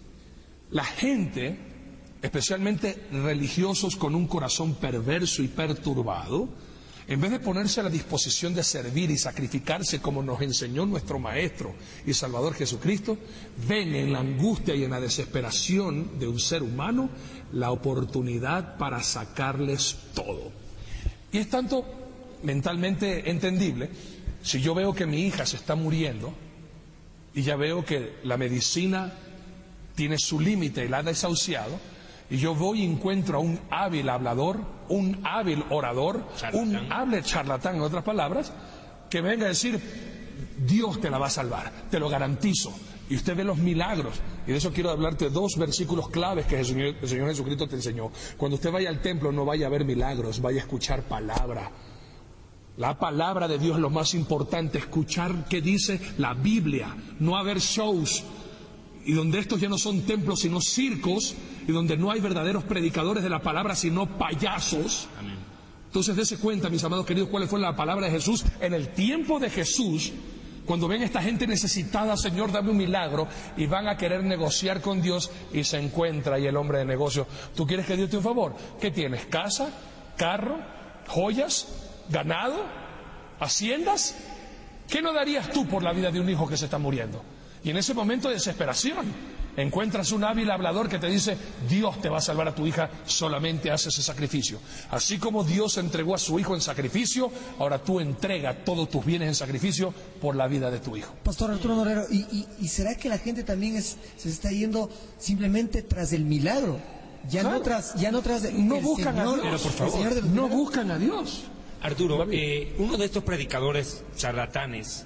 La gente, especialmente religiosos con un corazón perverso y perturbado, en vez de ponerse a la disposición de servir y sacrificarse como nos enseñó nuestro Maestro y Salvador Jesucristo, ven en la angustia y en la desesperación de un ser humano la oportunidad para sacarles todo. Y es tanto mentalmente entendible, si yo veo que mi hija se está muriendo y ya veo que la medicina tiene su límite y la ha desahuciado, y yo voy y encuentro a un hábil hablador, un hábil orador, un hábil charlatán, en otras palabras, que venga a decir, Dios te la va a salvar, te lo garantizo. Y usted ve los milagros, y de eso quiero hablarte 2 versículos claves que el Señor Jesucristo te enseñó. Cuando usted vaya al templo no vaya a ver milagros, vaya a escuchar palabra. La palabra de Dios es lo más importante, escuchar qué dice la Biblia, no haber shows, y donde estos ya no son templos sino circos, y donde no hay verdaderos predicadores de la palabra sino payasos. Amén. Entonces dése cuenta, mis amados queridos, cuál fue la palabra de Jesús en el tiempo de Jesús. Cuando ven a esta gente necesitada, Señor, dame un milagro, y van a querer negociar con Dios, y se encuentra ahí el hombre de negocio. ¿Tú quieres que Dios te dé un favor? ¿Qué tienes? ¿Casa? ¿Carro? ¿Joyas? ¿Ganado? ¿Haciendas? ¿Qué no darías tú por la vida de un hijo que se está muriendo? Y en ese momento de desesperación encuentras un hábil hablador que te dice, Dios te va a salvar a tu hija, solamente haz ese sacrificio. Así como Dios entregó a su hijo en sacrificio, ahora tú entrega todos tus bienes en sacrificio por la vida de tu hijo. Pastor Arturo Norero, ¿y será que la gente también se está yendo simplemente tras el milagro? No buscan a Dios. Pero por favor, no buscan a Dios. Arturo, uno de estos predicadores charlatanes,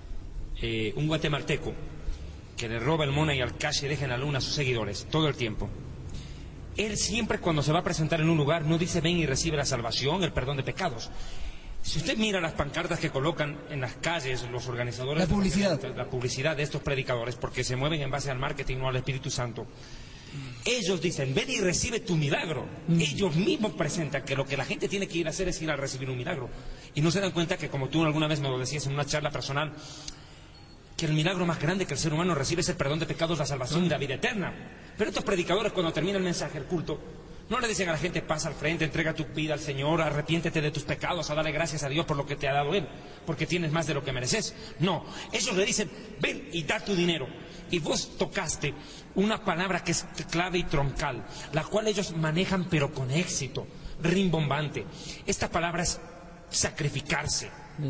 un guatemalteco, que le roba el money al cash y deja en la luna a sus seguidores todo el tiempo. Él siempre, cuando se va a presentar en un lugar, no dice ven y recibe la salvación, el perdón de pecados. Si usted mira las pancartas que colocan en las calles los organizadores, la publicidad de estos predicadores, porque se mueven en base al marketing, no al Espíritu Santo, ellos dicen ven y recibe tu milagro. Ellos mismos presentan que lo que la gente tiene que ir a hacer es ir a recibir un milagro, y no se dan cuenta que, como tú alguna vez me lo decías en una charla personal, que el milagro más grande que el ser humano recibe es el perdón de pecados, la salvación y la vida eterna. Pero estos predicadores, cuando termina el mensaje, el culto, no le dicen a la gente, pasa al frente, entrega tu vida al Señor, arrepiéntete de tus pecados, a darle gracias a Dios por lo que te ha dado Él, porque tienes más de lo que mereces. No, ellos le dicen, ven y da tu dinero. Y vos tocaste una palabra que es clave y troncal, la cual ellos manejan pero con éxito, rimbombante. Esta palabra es sacrificarse.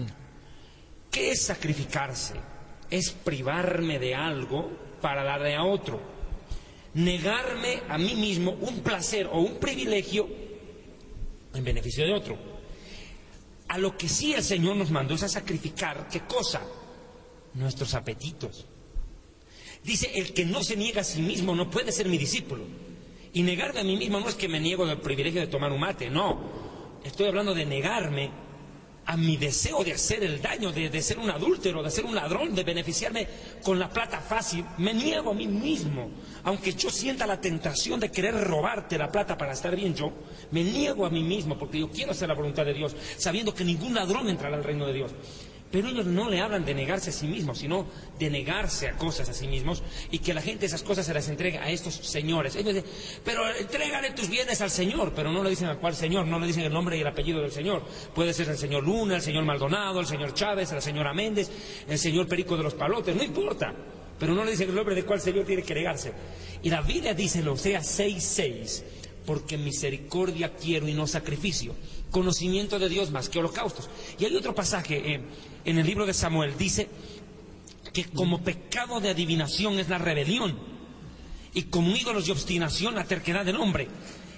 ¿Qué es sacrificarse? Es privarme de algo para darle a otro, negarme a mí mismo un placer o un privilegio en beneficio de otro. A lo que sí el Señor nos mandó es a sacrificar, ¿qué cosa? Nuestros apetitos. Dice, el que no se niega a sí mismo no puede ser mi discípulo. Y negarme a mí mismo no es que me niego del privilegio de tomar un mate, no. Estoy hablando de negarme a mi deseo de hacer el daño, de ser un adúltero, de ser un ladrón, de beneficiarme con la plata fácil. Me niego a mí mismo, aunque yo sienta la tentación de querer robarte la plata para estar bien yo, me niego a mí mismo porque yo quiero hacer la voluntad de Dios, sabiendo que ningún ladrón entrará al reino de Dios. Pero ellos no le hablan de negarse a sí mismos, sino de negarse a cosas a sí mismos, y que la gente esas cosas se las entrega a estos señores. Ellos dicen, pero entrégale tus bienes al Señor, pero no le dicen a cuál Señor, no le dicen el nombre y el apellido del Señor. Puede ser el señor Luna, el señor Maldonado, el señor Chávez, la señora Méndez, el señor Perico de los Palotes, no importa. Pero no le dicen el nombre de cuál Señor tiene que negarse. Y la Biblia dice en Oseas 6:6, porque misericordia quiero y no sacrificio, conocimiento de Dios más que holocaustos. Y hay otro pasaje en el libro de Samuel, dice que como pecado de adivinación es la rebelión, y como ídolos de obstinación la terquedad del hombre.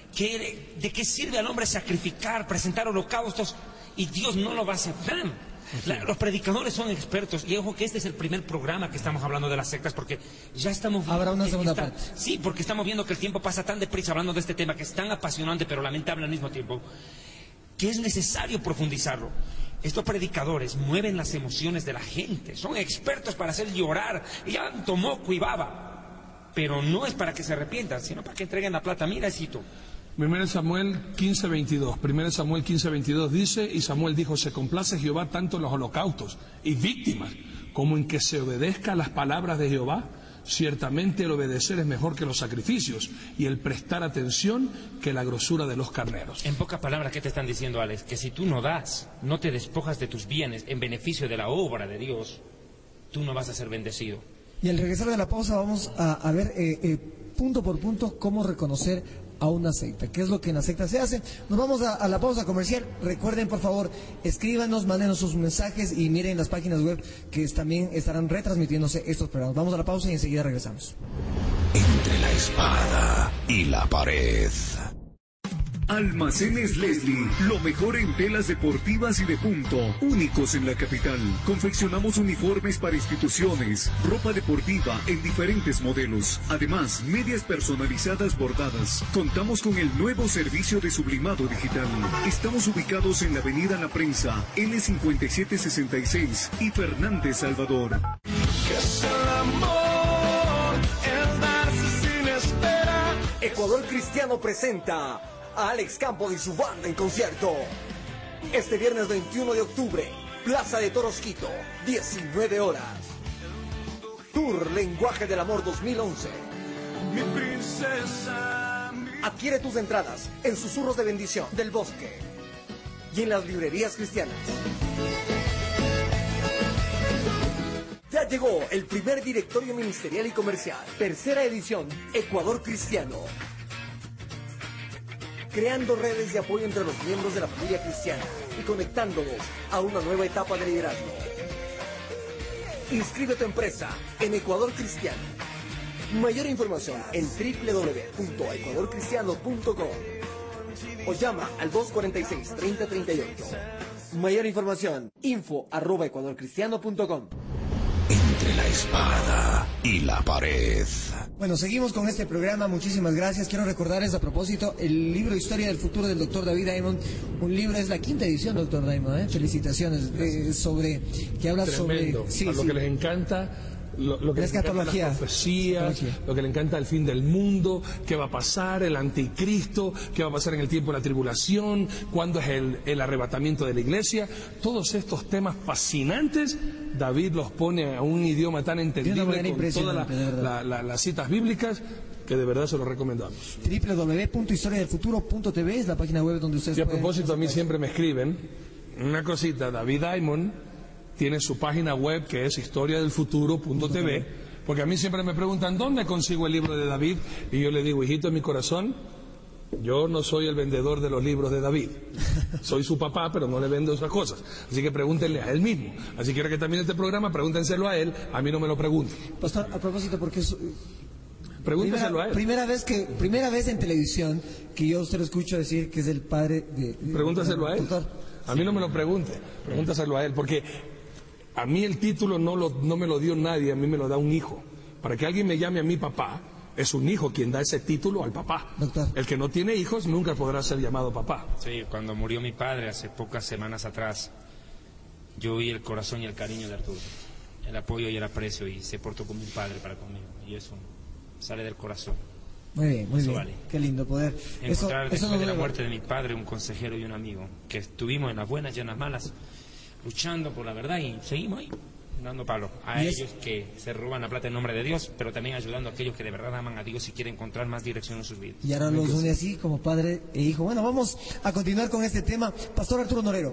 ¿De qué sirve al hombre sacrificar, presentar holocaustos, y Dios no lo va a aceptar? Los predicadores son expertos, y ojo que este es el primer programa que estamos hablando de las sectas, porque ya estamos viendo... Habrá una segunda parte. Sí, porque estamos viendo que el tiempo pasa tan deprisa hablando de este tema, que es tan apasionante pero lamentable al mismo tiempo, que es necesario profundizarlo. Estos predicadores mueven las emociones de la gente, son expertos para hacer llorar, llanto, moco y baba, pero no es para que se arrepientan, sino para que entreguen la plata. Mira, cito 1 Samuel 15:22. 1 Samuel 15:22 dice, y Samuel dijo, se complace Jehová tanto en los holocaustos y víctimas, como en que se obedezca a las palabras de Jehová. Ciertamente el obedecer es mejor que los sacrificios, y el prestar atención que la grosura de los carneros. En pocas palabras, ¿qué te están diciendo, Alex? Que si tú no das, no te despojas de tus bienes en beneficio de la obra de Dios, tú no vas a ser bendecido. Y al regresar de la pausa vamos a ver punto por punto cómo reconocer a una secta, qué es lo que en la secta se hace. Nos vamos a la pausa comercial. Recuerden, por favor, escríbanos, mándenos sus mensajes y miren las páginas web que también estarán retransmitiéndose estos programas. Vamos a la pausa y enseguida regresamos. Entre la espada y la pared. Almacenes Leslie, lo mejor en telas deportivas y de punto, únicos en la capital. Confeccionamos uniformes para instituciones, ropa deportiva en diferentes modelos. Además, medias personalizadas bordadas. Contamos con el nuevo servicio de sublimado digital. Estamos ubicados en la avenida La Prensa, L5766 y Fernández Salvador. Ecuador Cristiano presenta a Alex Campos y su banda en concierto. Este viernes 21 de octubre, Plaza de Toros Quito, 19 horas. Tour Lenguaje del Amor 2011. Mi princesa. Adquiere tus entradas en Susurros de Bendición del Bosque y en las librerías cristianas. Ya llegó el primer directorio ministerial y comercial, tercera edición, Ecuador Cristiano. Creando redes de apoyo entre los miembros de la familia cristiana y conectándonos a una nueva etapa de liderazgo. Inscribe tu empresa en Ecuador Cristiano. Mayor información en www.ecuadorcristiano.com o llama al 246-3038. Mayor información, info@ecuadorcristiano.com. Entre la espada y la pared. Bueno, seguimos con este programa, muchísimas gracias. Quiero recordarles a propósito el libro Historia del Futuro del Dr. David Diamond. Un libro, es la 5ª edición, Dr. Diamond, felicitaciones, que habla tremendo, sobre... Sí, a lo que les encanta... Lo que les encanta las profecías, lo que le encanta el fin del mundo, qué va a pasar, el anticristo, qué va a pasar en el tiempo de la tribulación, cuándo es el arrebatamiento de la iglesia. Todos estos temas fascinantes, David los pone a un idioma tan entendible con todas las citas bíblicas, que de verdad se los recomendamos. www.historiadelfuturo.tv es la página web donde ustedes y a propósito, a mí siempre me escriben una cosita, David Diamond tiene su página web que es historiadelfuturo.tv, porque a mí siempre me preguntan ¿dónde consigo el libro de David? Y yo le digo, hijito, en mi corazón, yo no soy el vendedor de los libros de David, soy su papá, pero no le vendo esas cosas, así que pregúntenle a él mismo. Así que ahora que también este programa, pregúntenselo a él, a mí no me lo pregunten. Pastor, a propósito, porque es... Pregúnteselo a él. Primera vez en televisión que yo a usted lo escucho decir que es el padre de... Pregúntaselo a él. A mí no me lo pregunte, pregúntaselo a él, porque a mí el título no me lo dio nadie, a mí me lo da un hijo. Para que alguien me llame a mi papá, es un hijo quien da ese título al papá. Doctor. El que no tiene hijos nunca podrá ser llamado papá. Sí, cuando murió mi padre hace pocas semanas atrás, yo vi el corazón y el cariño de Arturo, el apoyo y el aprecio, y se portó como un padre para conmigo, y eso sale del corazón. Muy bien, muy eso bien. Vale. Qué lindo poder. Encontrar después de la muerte de mi padre un consejero y un amigo, que estuvimos en las buenas y en las malas, luchando por la verdad, y seguimos ahí, dando palo a ellos que se roban la plata en nombre de Dios, pero también ayudando a aquellos que de verdad aman a Dios y quieren encontrar más dirección en sus vidas. Y ahora los une así como padre e hijo. Bueno, vamos a continuar con este tema. Pastor Arturo Norero,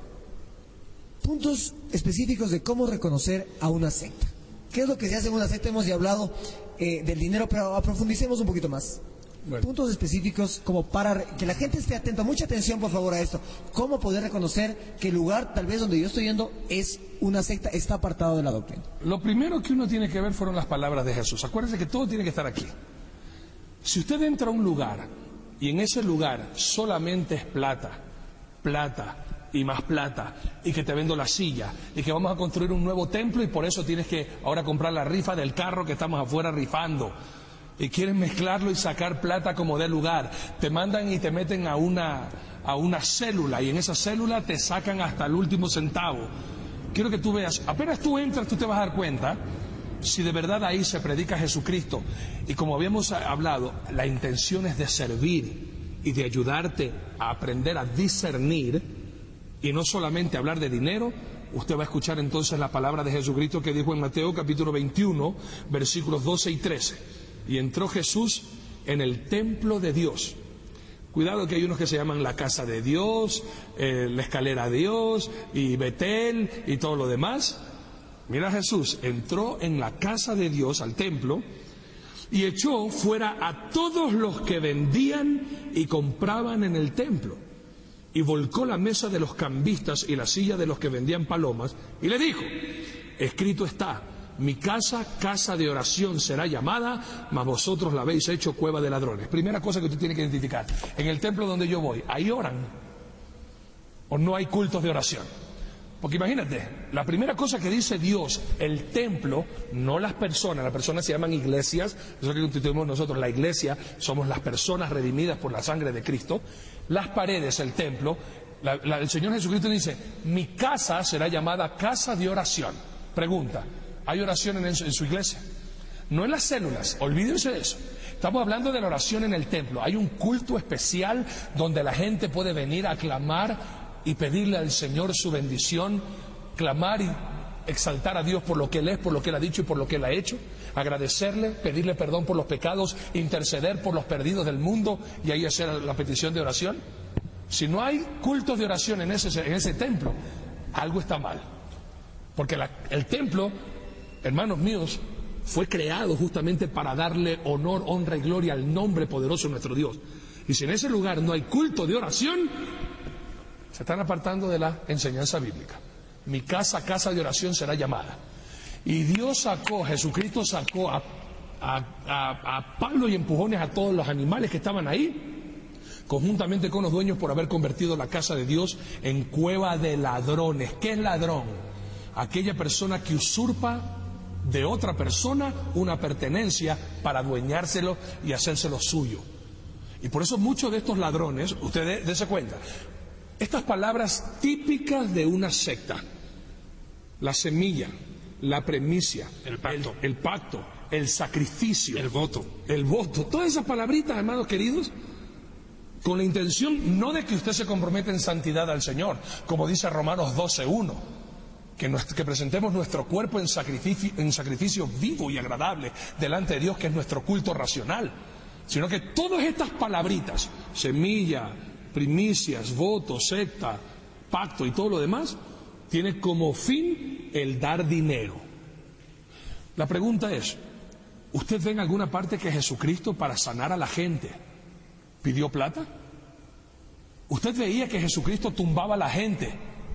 puntos específicos de cómo reconocer a una secta. ¿Qué es lo que se hace en una secta? Hemos ya hablado del dinero, pero profundicemos un poquito más. Bueno. Puntos específicos como para que la gente esté atenta, mucha atención por favor a esto. ¿Cómo poder reconocer que el lugar tal vez donde yo estoy yendo es una secta, está apartado de la doctrina? Lo primero que uno tiene que ver fueron las palabras de Jesús. Acuérdense que todo tiene que estar aquí. Si usted entra a un lugar y en ese lugar solamente es plata, plata y más plata, y que te vendo la silla, y que vamos a construir un nuevo templo y por eso tienes que ahora comprar la rifa del carro que estamos afuera rifando, y quieren mezclarlo y sacar plata como dé lugar, te mandan y te meten a una célula, y en esa célula te sacan hasta el último centavo. Quiero que tú veas, apenas tú entras, tú te vas a dar cuenta si de verdad ahí se predica Jesucristo. Y como habíamos hablado, la intención es de servir y de ayudarte a aprender a discernir, y no solamente hablar de dinero. Usted va a escuchar entonces la palabra de Jesucristo que dijo en Mateo capítulo 21, versículos 12 y 13. Y entró Jesús en el templo de Dios. Cuidado que hay unos que se llaman la casa de Dios, la escalera de Dios, y Betel, y todo lo demás. Mira, Jesús entró en la casa de Dios, al templo, y echó fuera a todos los que vendían y compraban en el templo. Y volcó la mesa de los cambistas y la silla de los que vendían palomas, y le dijo: escrito está, mi casa, casa de oración será llamada, mas vosotros la habéis hecho cueva de ladrones. Primera cosa que usted tiene que identificar. En el templo donde yo voy, ¿ahí oran? ¿O no hay cultos de oración? Porque imagínate, la primera cosa que dice Dios, el templo, no las personas se llaman iglesias, eso es lo que constituimos nosotros, la iglesia, somos las personas redimidas por la sangre de Cristo, las paredes, el templo, el Señor Jesucristo dice, mi casa será llamada casa de oración. Pregunta, ¿hay oración en su iglesia? No en las células, olvídense de eso. Estamos hablando de la oración en el templo. Hay un culto especial donde la gente puede venir a clamar y pedirle al Señor su bendición, clamar y exaltar a Dios por lo que Él es, por lo que Él ha dicho y por lo que Él ha hecho, agradecerle, pedirle perdón por los pecados, interceder por los perdidos del mundo y ahí hacer la petición de oración. Si no hay cultos de oración en ese templo, algo está mal. Porque el templo, hermanos míos, fue creado justamente para darle honor, honra y gloria al nombre poderoso de nuestro Dios. Y si en ese lugar no hay culto de oración, se están apartando de la enseñanza bíblica. Mi casa, casa de oración será llamada. Y Jesucristo sacó a palo y empujones a todos los animales que estaban ahí, conjuntamente con los dueños por haber convertido la casa de Dios en cueva de ladrones. ¿Qué es ladrón? Aquella persona que usurpa de otra persona una pertenencia para adueñárselo y hacérselo suyo. Y por eso muchos de estos ladrones, ustedes dése cuenta, estas palabras típicas de una secta, la semilla, la premicia, el pacto, el sacrificio, el voto, todas esas palabritas, hermanos queridos, con la intención no de que usted se comprometa en santidad al Señor, como dice Romanos 12:1, que presentemos nuestro cuerpo en sacrificio vivo y agradable delante de Dios, que es nuestro culto racional, sino que todas estas palabritas, semilla, primicias, voto, secta, pacto y todo lo demás, tiene como fin el dar dinero. La pregunta es, ¿usted ve en alguna parte que Jesucristo para sanar a la gente pidió plata? ¿Usted veía que Jesucristo tumbaba a la gente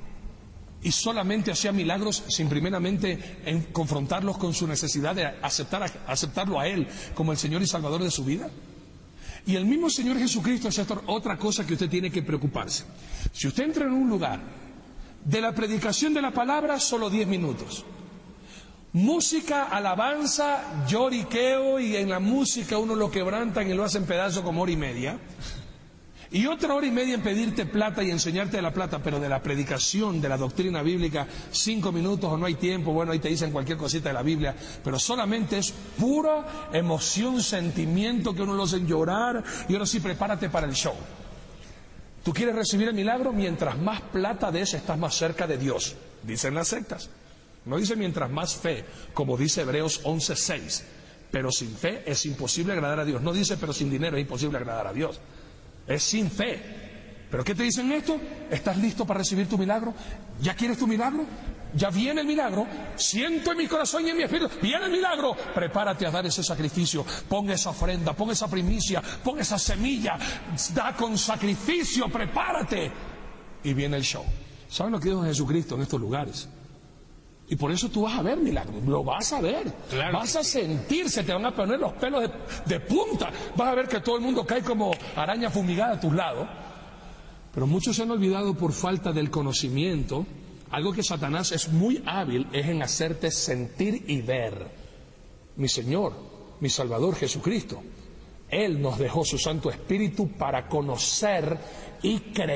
y solamente hacía milagros sin primeramente confrontarlos con su necesidad de aceptarlo a Él como el Señor y Salvador de su vida? Y el mismo Señor Jesucristo es otra cosa que usted tiene que preocuparse. Si usted entra en un lugar de la predicación de la palabra, solo 10 minutos. Música, alabanza, lloriqueo, y en la música uno lo quebrantan y lo hacen pedazo como 1:30. Y otra 1:30 en pedirte plata y enseñarte de la plata, pero de la predicación, de la doctrina bíblica, 5 minutos o no hay tiempo, bueno, ahí te dicen cualquier cosita de la Biblia, pero solamente es pura emoción, sentimiento que uno lo hacen llorar, y ahora sí, prepárate para el show. ¿Tú quieres recibir el milagro? Mientras más plata des, estás más cerca de Dios, dicen las sectas. No dice mientras más fe, como dice Hebreos 11:6, pero sin fe es imposible agradar a Dios. No dice pero sin dinero es imposible agradar a Dios. Es sin fe. ¿Pero qué te dicen esto? ¿Estás listo para recibir tu milagro? ¿Ya quieres tu milagro? ¿Ya viene el milagro? Siento en mi corazón y en mi espíritu, viene el milagro. Prepárate a dar ese sacrificio. Pon esa ofrenda, pon esa primicia, pon esa semilla. Da con sacrificio, prepárate. Y viene el show. ¿Saben lo que dijo Jesucristo en estos lugares? Y por eso tú vas a ver milagros, lo vas a ver, claro, vas a sentir, se te van a poner los pelos de punta, vas a ver que todo el mundo cae como araña fumigada a tus lados. Pero muchos se han olvidado por falta del conocimiento. Algo que Satanás es muy hábil es en hacerte sentir y ver. Mi Señor, mi Salvador Jesucristo, Él nos dejó su Santo Espíritu para conocer y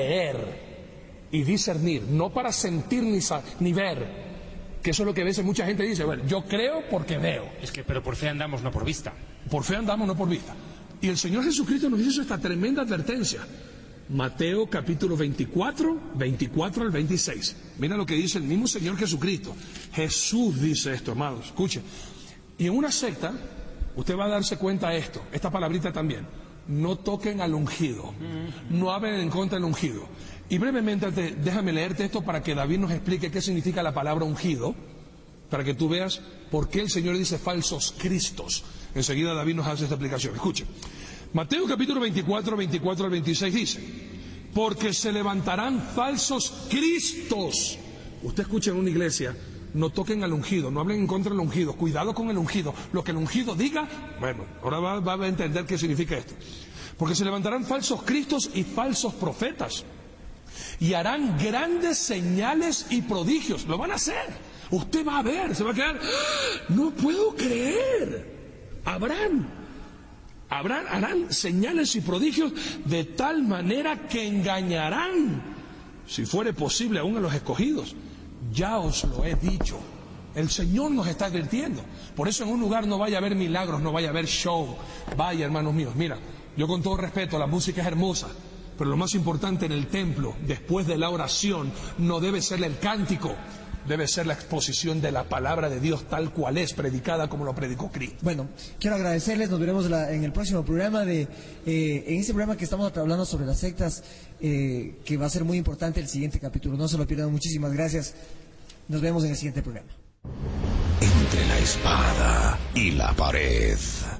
creer y discernir, no para sentir ni ver. Que eso es lo que a veces mucha gente dice, bueno, yo creo porque veo. Pero por fe andamos, no por vista. Por fe andamos, no por vista. Y el Señor Jesucristo nos hizo esta tremenda advertencia. Mateo capítulo 24 al 26. Mira lo que dice el mismo Señor Jesucristo. Jesús dice esto, hermanos, escuchen. Y en una secta, usted va a darse cuenta de esto, esta palabrita también. No toquen al ungido. No hablen en contra del ungido. Y brevemente, déjame leerte esto para que David nos explique qué significa la palabra ungido, para que tú veas por qué el Señor dice falsos cristos. Enseguida David nos hace esta explicación. Escuchen. Mateo capítulo 24 al 26 dice, porque se levantarán falsos cristos. Usted escucha en una iglesia, no toquen al ungido, no hablen en contra del ungido, cuidado con el ungido. Lo que el ungido diga, bueno, ahora va a entender qué significa esto. Porque se levantarán falsos cristos y falsos profetas, y harán grandes señales y prodigios. Lo van a hacer. Usted va a ver, se va a quedar, no puedo creer. Harán señales y prodigios de tal manera que engañarán, si fuere posible, aún a los escogidos. Ya os lo he dicho. El Señor nos está advirtiendo. Por eso en un lugar no vaya a haber milagros, no vaya a haber show. Vaya, hermanos míos, mira, yo con todo respeto, la música es hermosa, pero lo más importante en el templo, después de la oración, no debe ser el cántico, debe ser la exposición de la palabra de Dios tal cual es, predicada como lo predicó Cristo. Bueno, quiero agradecerles, nos veremos en el próximo programa en este programa que estamos hablando sobre las sectas, que va a ser muy importante el siguiente capítulo, no se lo pierdan. Muchísimas gracias, nos vemos en el siguiente programa. Entre la espada y la pared.